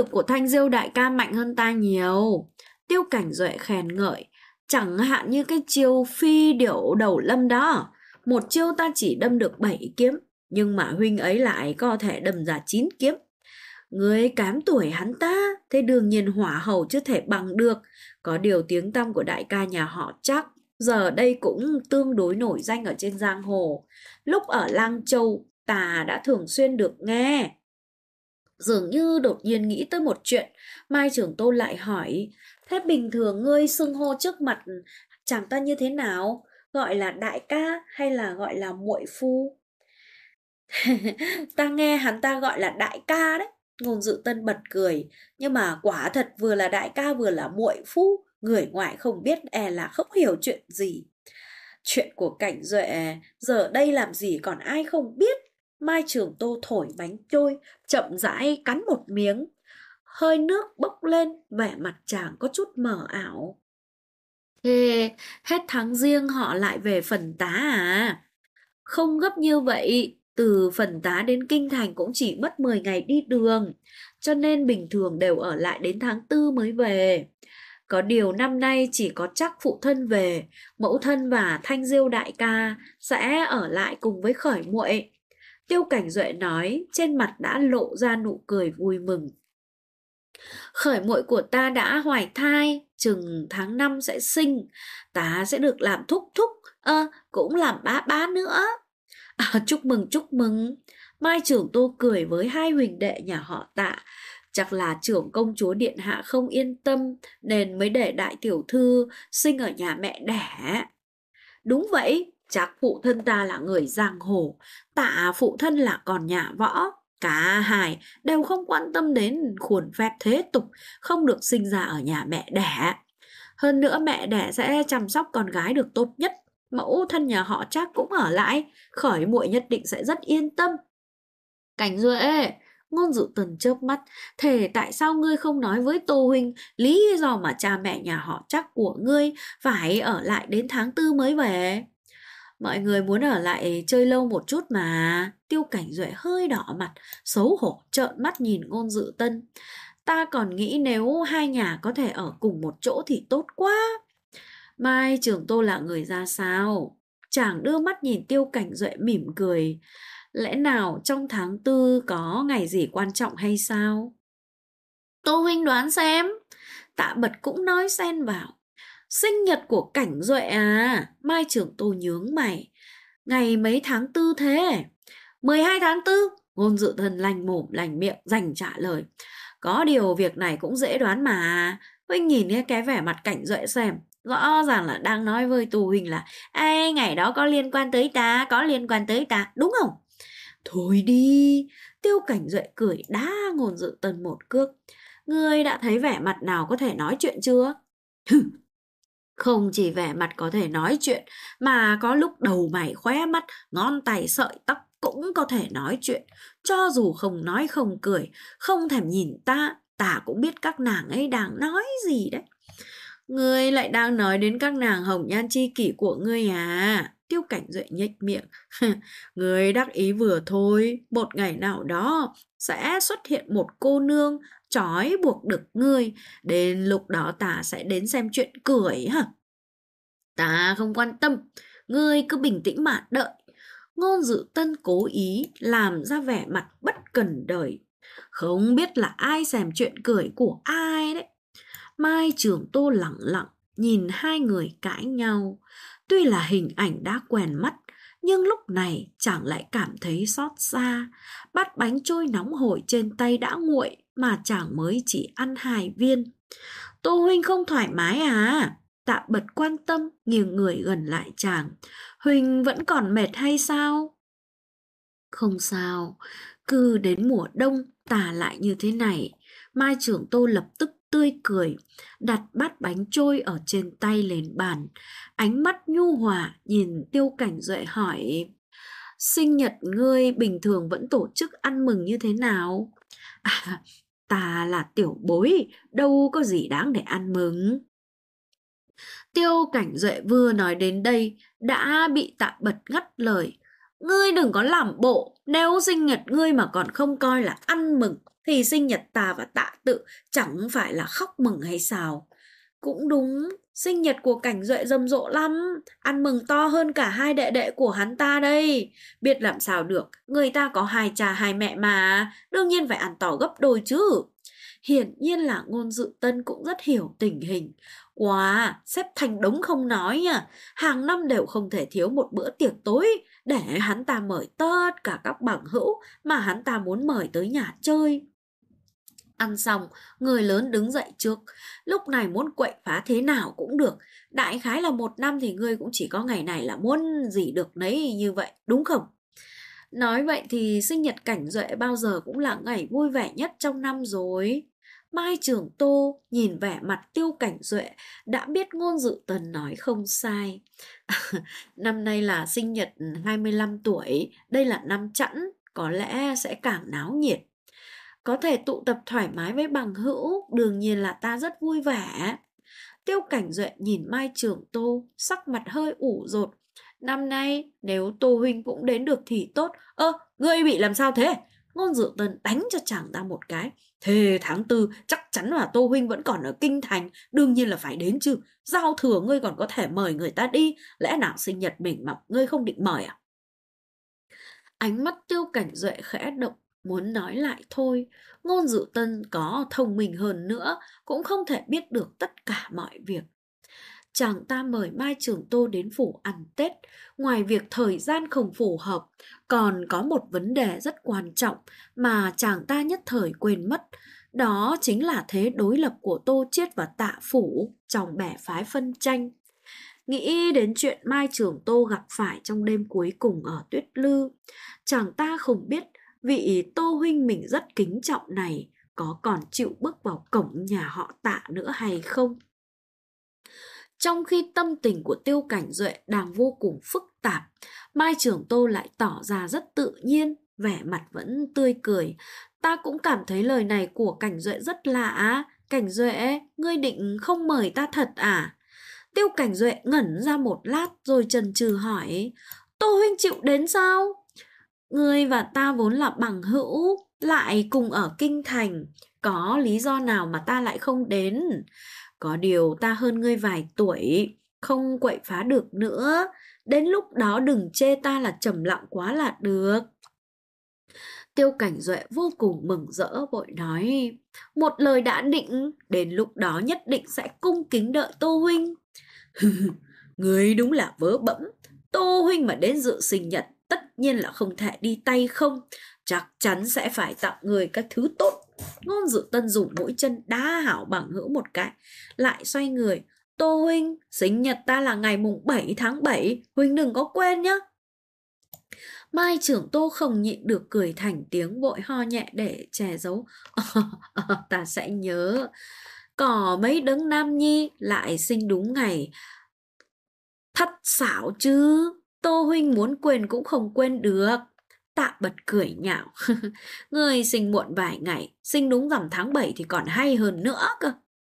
Tiêu Cảnh Duệ khen ngợi: Chẳng hạn như cái chiêu phi điểu đầu lâm đó, một chiêu ta chỉ đâm được 7 kiếm, nhưng mà huynh ấy lại có thể đâm ra 9 kiếm. Người kém tuổi hắn ta, thế đương nhiên hỏa hầu chưa thể bằng được. Có điều tiếng tăm của đại ca nhà họ chắc giờ đây cũng tương đối nổi danh ở trên giang hồ. Lúc ở Lang Châu, ta đã thường xuyên được nghe. Dường như đột nhiên nghĩ tới một chuyện, Mai Trưởng Tôn lại hỏi, thế bình thường ngươi xưng hô trước mặt chàng ta như thế nào? Gọi là đại ca hay là gọi là muội phu? Ta nghe hắn ta gọi là đại ca đấy. Ngôn Dự Tân bật cười, nhưng mà quả thật vừa là đại ca vừa là muội phu, người ngoài không biết e là không hiểu chuyện gì. Chuyện của Cảnh Duệ giờ đây làm gì còn ai không biết. Mai Trường Tô thổi bánh trôi, chậm rãi cắn một miếng. Hơi nước bốc lên, vẻ mặt chàng có chút mờ ảo. Thế hết tháng riêng họ lại về Phần Tá à? Không gấp như vậy, từ Phần Tá đến Kinh Thành cũng chỉ mất 10 ngày đi đường, cho nên bình thường đều ở lại đến tháng 4 mới về. Có điều năm nay chỉ có chắc phụ thân về, mẫu thân và Thanh Diêu đại ca sẽ ở lại cùng với Khởi muội. Tiêu Cảnh Duệ nói, trên mặt đã lộ ra nụ cười vui mừng. Khởi muội của ta đã hoài thai, chừng tháng 5 sẽ sinh, ta sẽ được làm thúc thúc, cũng làm bá nữa. Chúc mừng, chúc mừng. Mai Trưởng Tô cười với hai huỳnh đệ nhà họ Tạ. Chắc là trưởng công chúa điện hạ không yên tâm nên mới để đại tiểu thư sinh ở nhà mẹ đẻ. Đúng vậy, chắc phụ thân ta là người giang hồ, Tạ phụ thân là con nhà võ. Cả hai đều không quan tâm đến khuôn phép thế tục, không được sinh ra ở nhà mẹ đẻ. Hơn nữa mẹ đẻ sẽ chăm sóc con gái được tốt nhất. Mẫu thân nhà họ chắc cũng ở lại, Khởi muội nhất định sẽ rất yên tâm. Cảnh Duệ, Ngôn Dự Tần chớp mắt, thế tại sao ngươi không nói với Tô huynh lý do mà cha mẹ nhà họ chắc của ngươi phải ở lại đến tháng 4 mới về? Mọi người muốn ở lại chơi lâu một chút mà. Tiêu Cảnh Duệ hơi đỏ mặt, xấu hổ trợn mắt nhìn Ngôn Dự Tân. Ta còn nghĩ nếu hai nhà có thể ở cùng một chỗ thì tốt quá. Mai Trường Tô là người ra sao? Chàng đưa mắt nhìn Tiêu Cảnh Duệ mỉm cười. Lẽ nào trong tháng 4 có ngày gì quan trọng hay sao? Tô huynh đoán xem. Tạ Bật cũng nói xen vào. Sinh nhật của Cảnh Duệ à? Mai Trường Tô nhướng mày. Ngày mấy tháng 4 thế? 12 tháng 4. Ngôn Dự Thần lành mồm lành miệng dành trả lời. Có điều việc này cũng dễ đoán mà. Huynh nhìn cái vẻ mặt Cảnh Duệ xem. Rõ ràng là đang nói với Tô huynh là ê, ngày đó có liên quan tới ta, có liên quan tới ta, đúng không? Thôi đi. Tiêu Cảnh Duệ cười đá Ngôn Dự Tân một cước. Ngươi đã thấy vẻ mặt nào có thể nói chuyện chưa? Không chỉ vẻ mặt có thể nói chuyện, mà có lúc đầu mày khóe mắt, ngón tay sợi tóc cũng có thể nói chuyện. Cho dù không nói không cười, không thèm nhìn ta, ta cũng biết các nàng ấy đang nói gì đấy. Ngươi lại đang nói đến các nàng hồng nhan chi kỷ của ngươi à? Tiêu Cảnh Duệ nhếch miệng. Ngươi đắc ý vừa thôi, một ngày nào đó sẽ xuất hiện một cô nương trói buộc được ngươi, đến lúc đó ta sẽ đến xem chuyện cười hả? Ta không quan tâm, ngươi cứ bình tĩnh mà đợi. Ngôn Dự Tân cố ý làm ra vẻ mặt bất cần đời. Không biết là ai xem chuyện cười của ai đấy. Mai Trường Tô lặng lặng nhìn hai người cãi nhau. Tuy là hình ảnh đã quen mắt, nhưng lúc này chàng lại cảm thấy xót xa. Bát bánh trôi nóng hổi trên tay đã nguội mà chàng mới chỉ ăn 2 viên. Tô huynh không thoải mái à? Tạ Bật quan tâm nghiêng người gần lại chàng. Huynh vẫn còn mệt hay sao? Không sao, cứ đến mùa đông ta lại như thế này. Mai Trường Tô lập tức tươi cười, đặt bát bánh trôi ở trên tay lên bàn. Ánh mắt nhu hòa nhìn Tiêu Cảnh Duệ hỏi, sinh nhật ngươi bình thường vẫn tổ chức ăn mừng như thế nào? À, ta là tiểu bối, đâu có gì đáng để ăn mừng. Tiêu Cảnh Duệ vừa nói đến đây đã bị Tạ Bật ngắt lời. Ngươi đừng có làm bộ, nếu sinh nhật ngươi mà còn không coi là ăn mừng thì sinh nhật ta và Tạ Tự chẳng phải là khóc mừng hay sao? Cũng đúng, sinh nhật của Cảnh Duệ rầm rộ lắm, ăn mừng to hơn cả hai đệ đệ của hắn ta đây. Biết làm sao được, người ta có hai cha hai mẹ mà, đương nhiên phải ăn to gấp đôi chứ. Hiển nhiên là Ngôn Dự Tân cũng rất hiểu tình hình. Wow, xếp thành đống không nói nha. Hàng năm đều không thể thiếu một bữa tiệc tối để hắn ta mời tất cả các bằng hữu mà hắn ta muốn mời tới nhà chơi. Ăn xong, người lớn đứng dậy trước. Lúc này muốn quậy phá thế nào cũng được. Đại khái là một năm thì ngươi cũng chỉ có ngày này là muốn gì được nấy như vậy, đúng không? Nói vậy thì sinh nhật Cảnh Duệ bao giờ cũng là ngày vui vẻ nhất trong năm rồi. Mai Trường Tô nhìn vẻ mặt Tiêu Cảnh Duệ đã biết Ngôn Dự Tần nói không sai. Năm nay là sinh nhật 25 tuổi, đây là năm chẵn, có lẽ sẽ càng náo nhiệt. Có thể tụ tập thoải mái với bằng hữu, đương nhiên là ta rất vui vẻ. Tiêu Cảnh Duệ nhìn Mai Trường Tô, sắc mặt hơi ủ rột. Năm nay, nếu Tô huynh cũng đến được thì tốt. Ngươi bị làm sao thế? Ngôn Dự Tần đánh cho chàng ta một cái. Thế tháng 4 chắc chắn là Tô huynh vẫn còn ở kinh thành, đương nhiên là phải đến chứ. Giao thừa ngươi còn có thể mời người ta đi, lẽ nào sinh nhật mình mà ngươi không định mời à? Ánh mắt Tiêu Cảnh Duệ khẽ động, muốn nói lại thôi. Ngôn Dự Tân có thông minh hơn nữa cũng không thể biết được tất cả mọi việc. Chàng ta mời Mai Trường Tô đến phủ ăn Tết, ngoài việc thời gian không phù hợp, còn có một vấn đề rất quan trọng mà chàng ta nhất thời quên mất. Đó chính là thế đối lập của Tô Chiết và Tạ Phủ trong bè phái phân tranh. Nghĩ đến chuyện Mai Trường Tô gặp phải trong đêm cuối cùng ở Tuyết Lư, chàng ta không biết vị Tô huynh mình rất kính trọng này có còn chịu bước vào cổng nhà họ Tạ nữa hay không. Trong khi tâm tình của Tiêu Cảnh Duệ đang vô cùng phức tạp, Mai Trường Tô lại tỏ ra rất tự nhiên, vẻ mặt vẫn tươi cười. Ta cũng cảm thấy lời này của Cảnh Duệ rất lạ. Cảnh Duệ, ngươi định không mời ta thật à? Tiêu Cảnh Duệ ngẩn ra một lát rồi chần chừ hỏi, Tô huynh chịu đến sao? Ngươi và ta vốn là bằng hữu, lại cùng ở kinh thành, có lý do nào mà ta lại không đến? Có điều ta hơn ngươi vài tuổi, không quậy phá được nữa, đến lúc đó đừng chê ta là trầm lặng quá là được. Tiêu Cảnh Duệ vô cùng mừng rỡ vội nói, một lời đã định, đến lúc đó nhất định sẽ cung kính đợi Tô huynh. Ngươi đúng là vớ bẫm, Tô huynh mà đến dự sinh nhật tất nhiên là không thể đi tay không, chắc chắn sẽ phải tặng người các thứ tốt. Ngôn Dự Tân dùng mũi chân đá Hảo bằng hữu một cái, lại xoay người, Tô huynh, sinh nhật ta là ngày mùng 7 tháng 7, huynh đừng có quên nhé. Mai Trưởng Tô không nhịn được cười thành tiếng, vội ho nhẹ để che giấu. Ta sẽ nhớ. Có mấy đấng nam nhi lại sinh đúng ngày thất xảo chứ, Tô huynh muốn quên cũng không quên được. Tạ Bật cười nhạo. Người sinh muộn vài ngày, sinh đúng rằm tháng 7 thì còn hay hơn nữa cơ.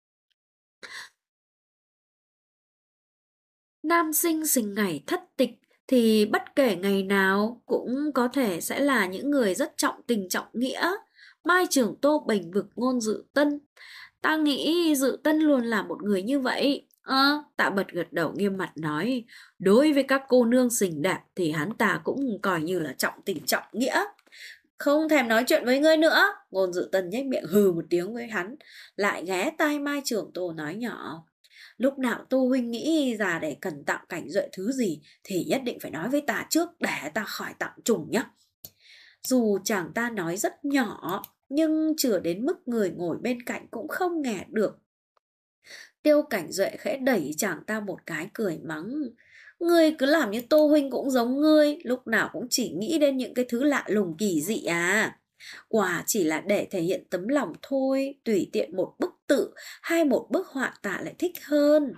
Nam sinh sinh ngày thất tịch thì bất kể ngày nào cũng có thể sẽ là những người rất trọng tình trọng nghĩa. Mai Trường Tô bênh vực Ngôn Dự Tân. Ta nghĩ Dự Tân luôn là một người như vậy. Tạ Bật gật đầu nghiêm mặt nói, đối với các cô nương xinh đẹp thì hắn ta cũng coi như là trọng tình trọng nghĩa. Không thèm nói chuyện với ngươi nữa. Ngôn Dự Tân nhếch miệng hừ một tiếng với hắn, lại ghé tai Mai Trường Tô nói nhỏ, lúc nào Tô huynh nghĩ ra để cần tặng Cảnh Duệ thứ gì thì nhất định phải nói với ta trước để ta khỏi tặng trùng nhé. Dù chàng ta nói rất nhỏ, nhưng chưa đến mức người ngồi bên cạnh cũng không nghe được. Tiêu Cảnh Duệ khẽ đẩy chàng ta một cái cười mắng, ngươi cứ làm như Tô huynh cũng giống ngươi, lúc nào cũng chỉ nghĩ đến những cái thứ lạ lùng kỳ dị à. Quả chỉ là để thể hiện tấm lòng thôi, tùy tiện một bức tự hay một bức họa tạ lại thích hơn.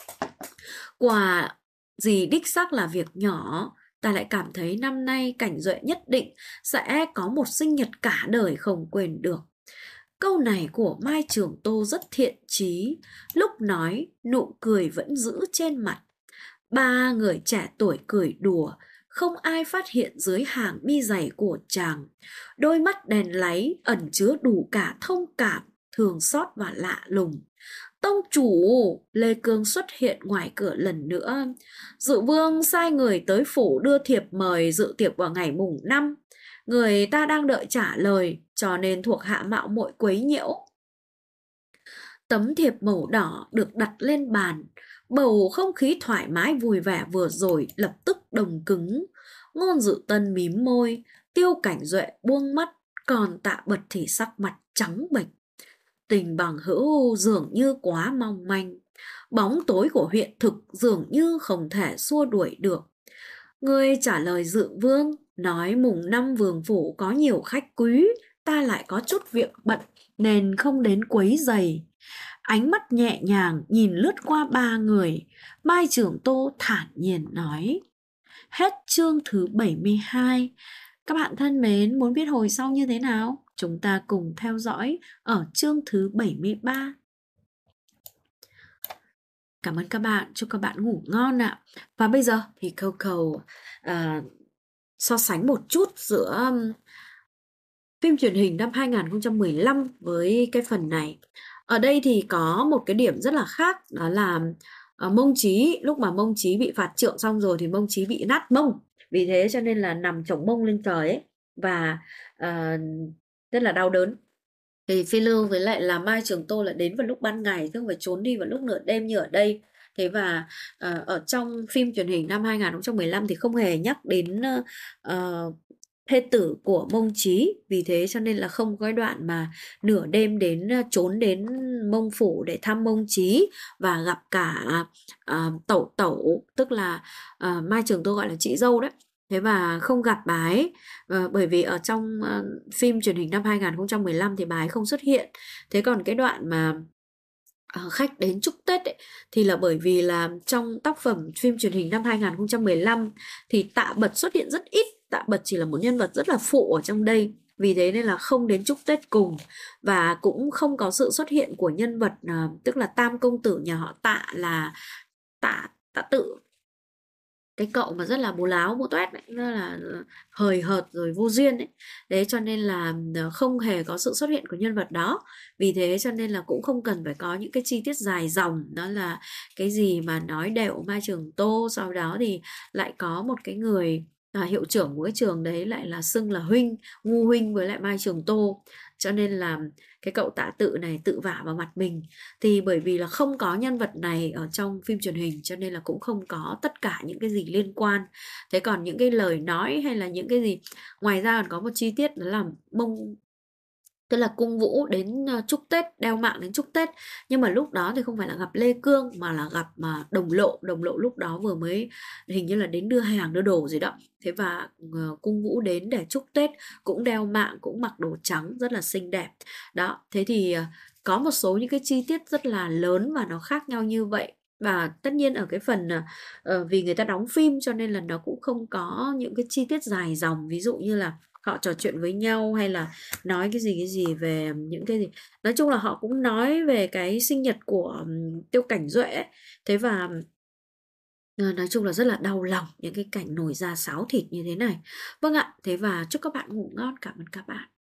Quả gì đích xác là việc nhỏ, ta lại cảm thấy năm nay Cảnh Duệ nhất định sẽ có một sinh nhật cả đời không quên được. Câu này của Mai Trường Tô rất thiện chí, lúc nói nụ cười vẫn giữ trên mặt. Ba người trẻ tuổi cười đùa, không ai phát hiện dưới hàng mi dày của chàng. Đôi mắt đèn láy ẩn chứa đủ cả thông cảm, thương xót và lạ lùng. Tông chủ, Lê Cương xuất hiện ngoài cửa lần nữa. Dự vương sai người tới phủ đưa thiệp mời dự tiệc vào ngày mùng 5. Người ta đang đợi trả lời, cho nên thuộc hạ mạo muội quấy nhiễu. Tấm thiệp màu đỏ được đặt lên bàn. Bầu không khí thoải mái vui vẻ vừa rồi lập tức đông cứng. Ngôn Dự Tân mím môi, Tiêu Cảnh Duệ buông mắt, còn Tạ Bật thì sắc mặt trắng bệch. Tình bằng hữu dường như quá mong manh. Bóng tối của hiện thực dường như không thể xua đuổi được. Ngươi trả lời Dự Vương, nói mùng 5 Vương phủ có nhiều khách quý, ta lại có chút việc bận nên không đến quấy rầy. Ánh mắt nhẹ nhàng nhìn lướt qua ba người, Mai Trường Tô thản nhiên nói. Hết chương thứ 72. Các bạn thân mến, muốn biết hồi sau như thế nào? Chúng ta cùng theo dõi ở chương thứ 73. Cảm ơn các bạn, chúc các bạn ngủ ngon ạ. Và bây giờ thì Coco so sánh một chút giữa phim truyền hình năm 2015 với cái phần này. Ở đây thì có một cái điểm rất là khác, đó là Mông Chí, lúc mà Mông Chí bị phạt trượng xong rồi thì Mông Chí bị nát mông. Vì thế cho nên là nằm chổng mông lên trời ấy, và rất là đau đớn. Thì Phi Lưu với lại là Mai Trường Tô là đến vào lúc ban ngày, chứ không phải trốn đi vào lúc nửa đêm như ở đây. Thế và ở trong phim truyền hình năm 2015 thì không hề nhắc đến thê tử của Mông Chí. Vì thế cho nên là không có cái đoạn mà nửa đêm trốn đến Mông Phủ để thăm Mông Chí và gặp cả tẩu tẩu, tức là Mai Trường Tô gọi là chị dâu đấy. Thế và không gặp bà ấy, bởi vì ở trong phim truyền hình năm 2015 thì bà ấy không xuất hiện. Thế còn cái đoạn mà khách đến chúc Tết ấy, thì là bởi vì là trong tác phẩm phim truyền hình năm 2015 thì Tạ Bật xuất hiện rất ít. Tạ Bật chỉ là một nhân vật rất là phụ ở trong đây. Vì thế nên là không đến chúc Tết cùng, và cũng không có sự xuất hiện của nhân vật tức là tam công tử nhà họ Tạ là Tạ Tự, cái cậu mà rất là bố láo bố toét ấy, rất là hời hợt rồi vô duyên ấy. Đấy cho nên là không hề có sự xuất hiện của nhân vật đó. Vì thế cho nên là cũng không cần phải có những cái chi tiết dài dòng, đó là cái gì mà nói đều Mai Trường Tô, sau đó thì lại có một cái người hiệu trưởng của cái trường đấy lại là xưng là huynh, ngu huynh với lại Mai Trường Tô. Cho nên là cái cậu Tạ Tự này tự vả vào mặt mình. Thì bởi vì là không có nhân vật này ở trong phim truyền hình cho nên là cũng không có tất cả những cái gì liên quan. Thế còn những cái lời nói hay là những cái gì, ngoài ra còn có một chi tiết đó là tức là Cung Vũ đến chúc Tết, đeo mạng đến chúc Tết. Nhưng mà lúc đó thì không phải là gặp Lê Cương mà là gặp Đồng Lộ. Đồng Lộ lúc đó vừa mới hình như là đến đưa hàng đưa đồ gì đó. Thế và Cung Vũ đến để chúc Tết, cũng đeo mạng, cũng mặc đồ trắng rất là xinh đẹp. Đó, thế thì có một số những cái chi tiết rất là lớn và nó khác nhau như vậy. Và tất nhiên ở cái phần vì người ta đóng phim cho nên là nó cũng không có những cái chi tiết dài dòng, ví dụ như là họ trò chuyện với nhau hay là nói cái gì về những cái gì. Nói chung là họ cũng nói về cái sinh nhật của Tiêu Cảnh Duệ ấy. Thế và nói chung là rất là đau lòng những cái cảnh nổi da sáo thịt như thế này. Vâng ạ, thế và chúc các bạn ngủ ngon, cảm ơn các bạn.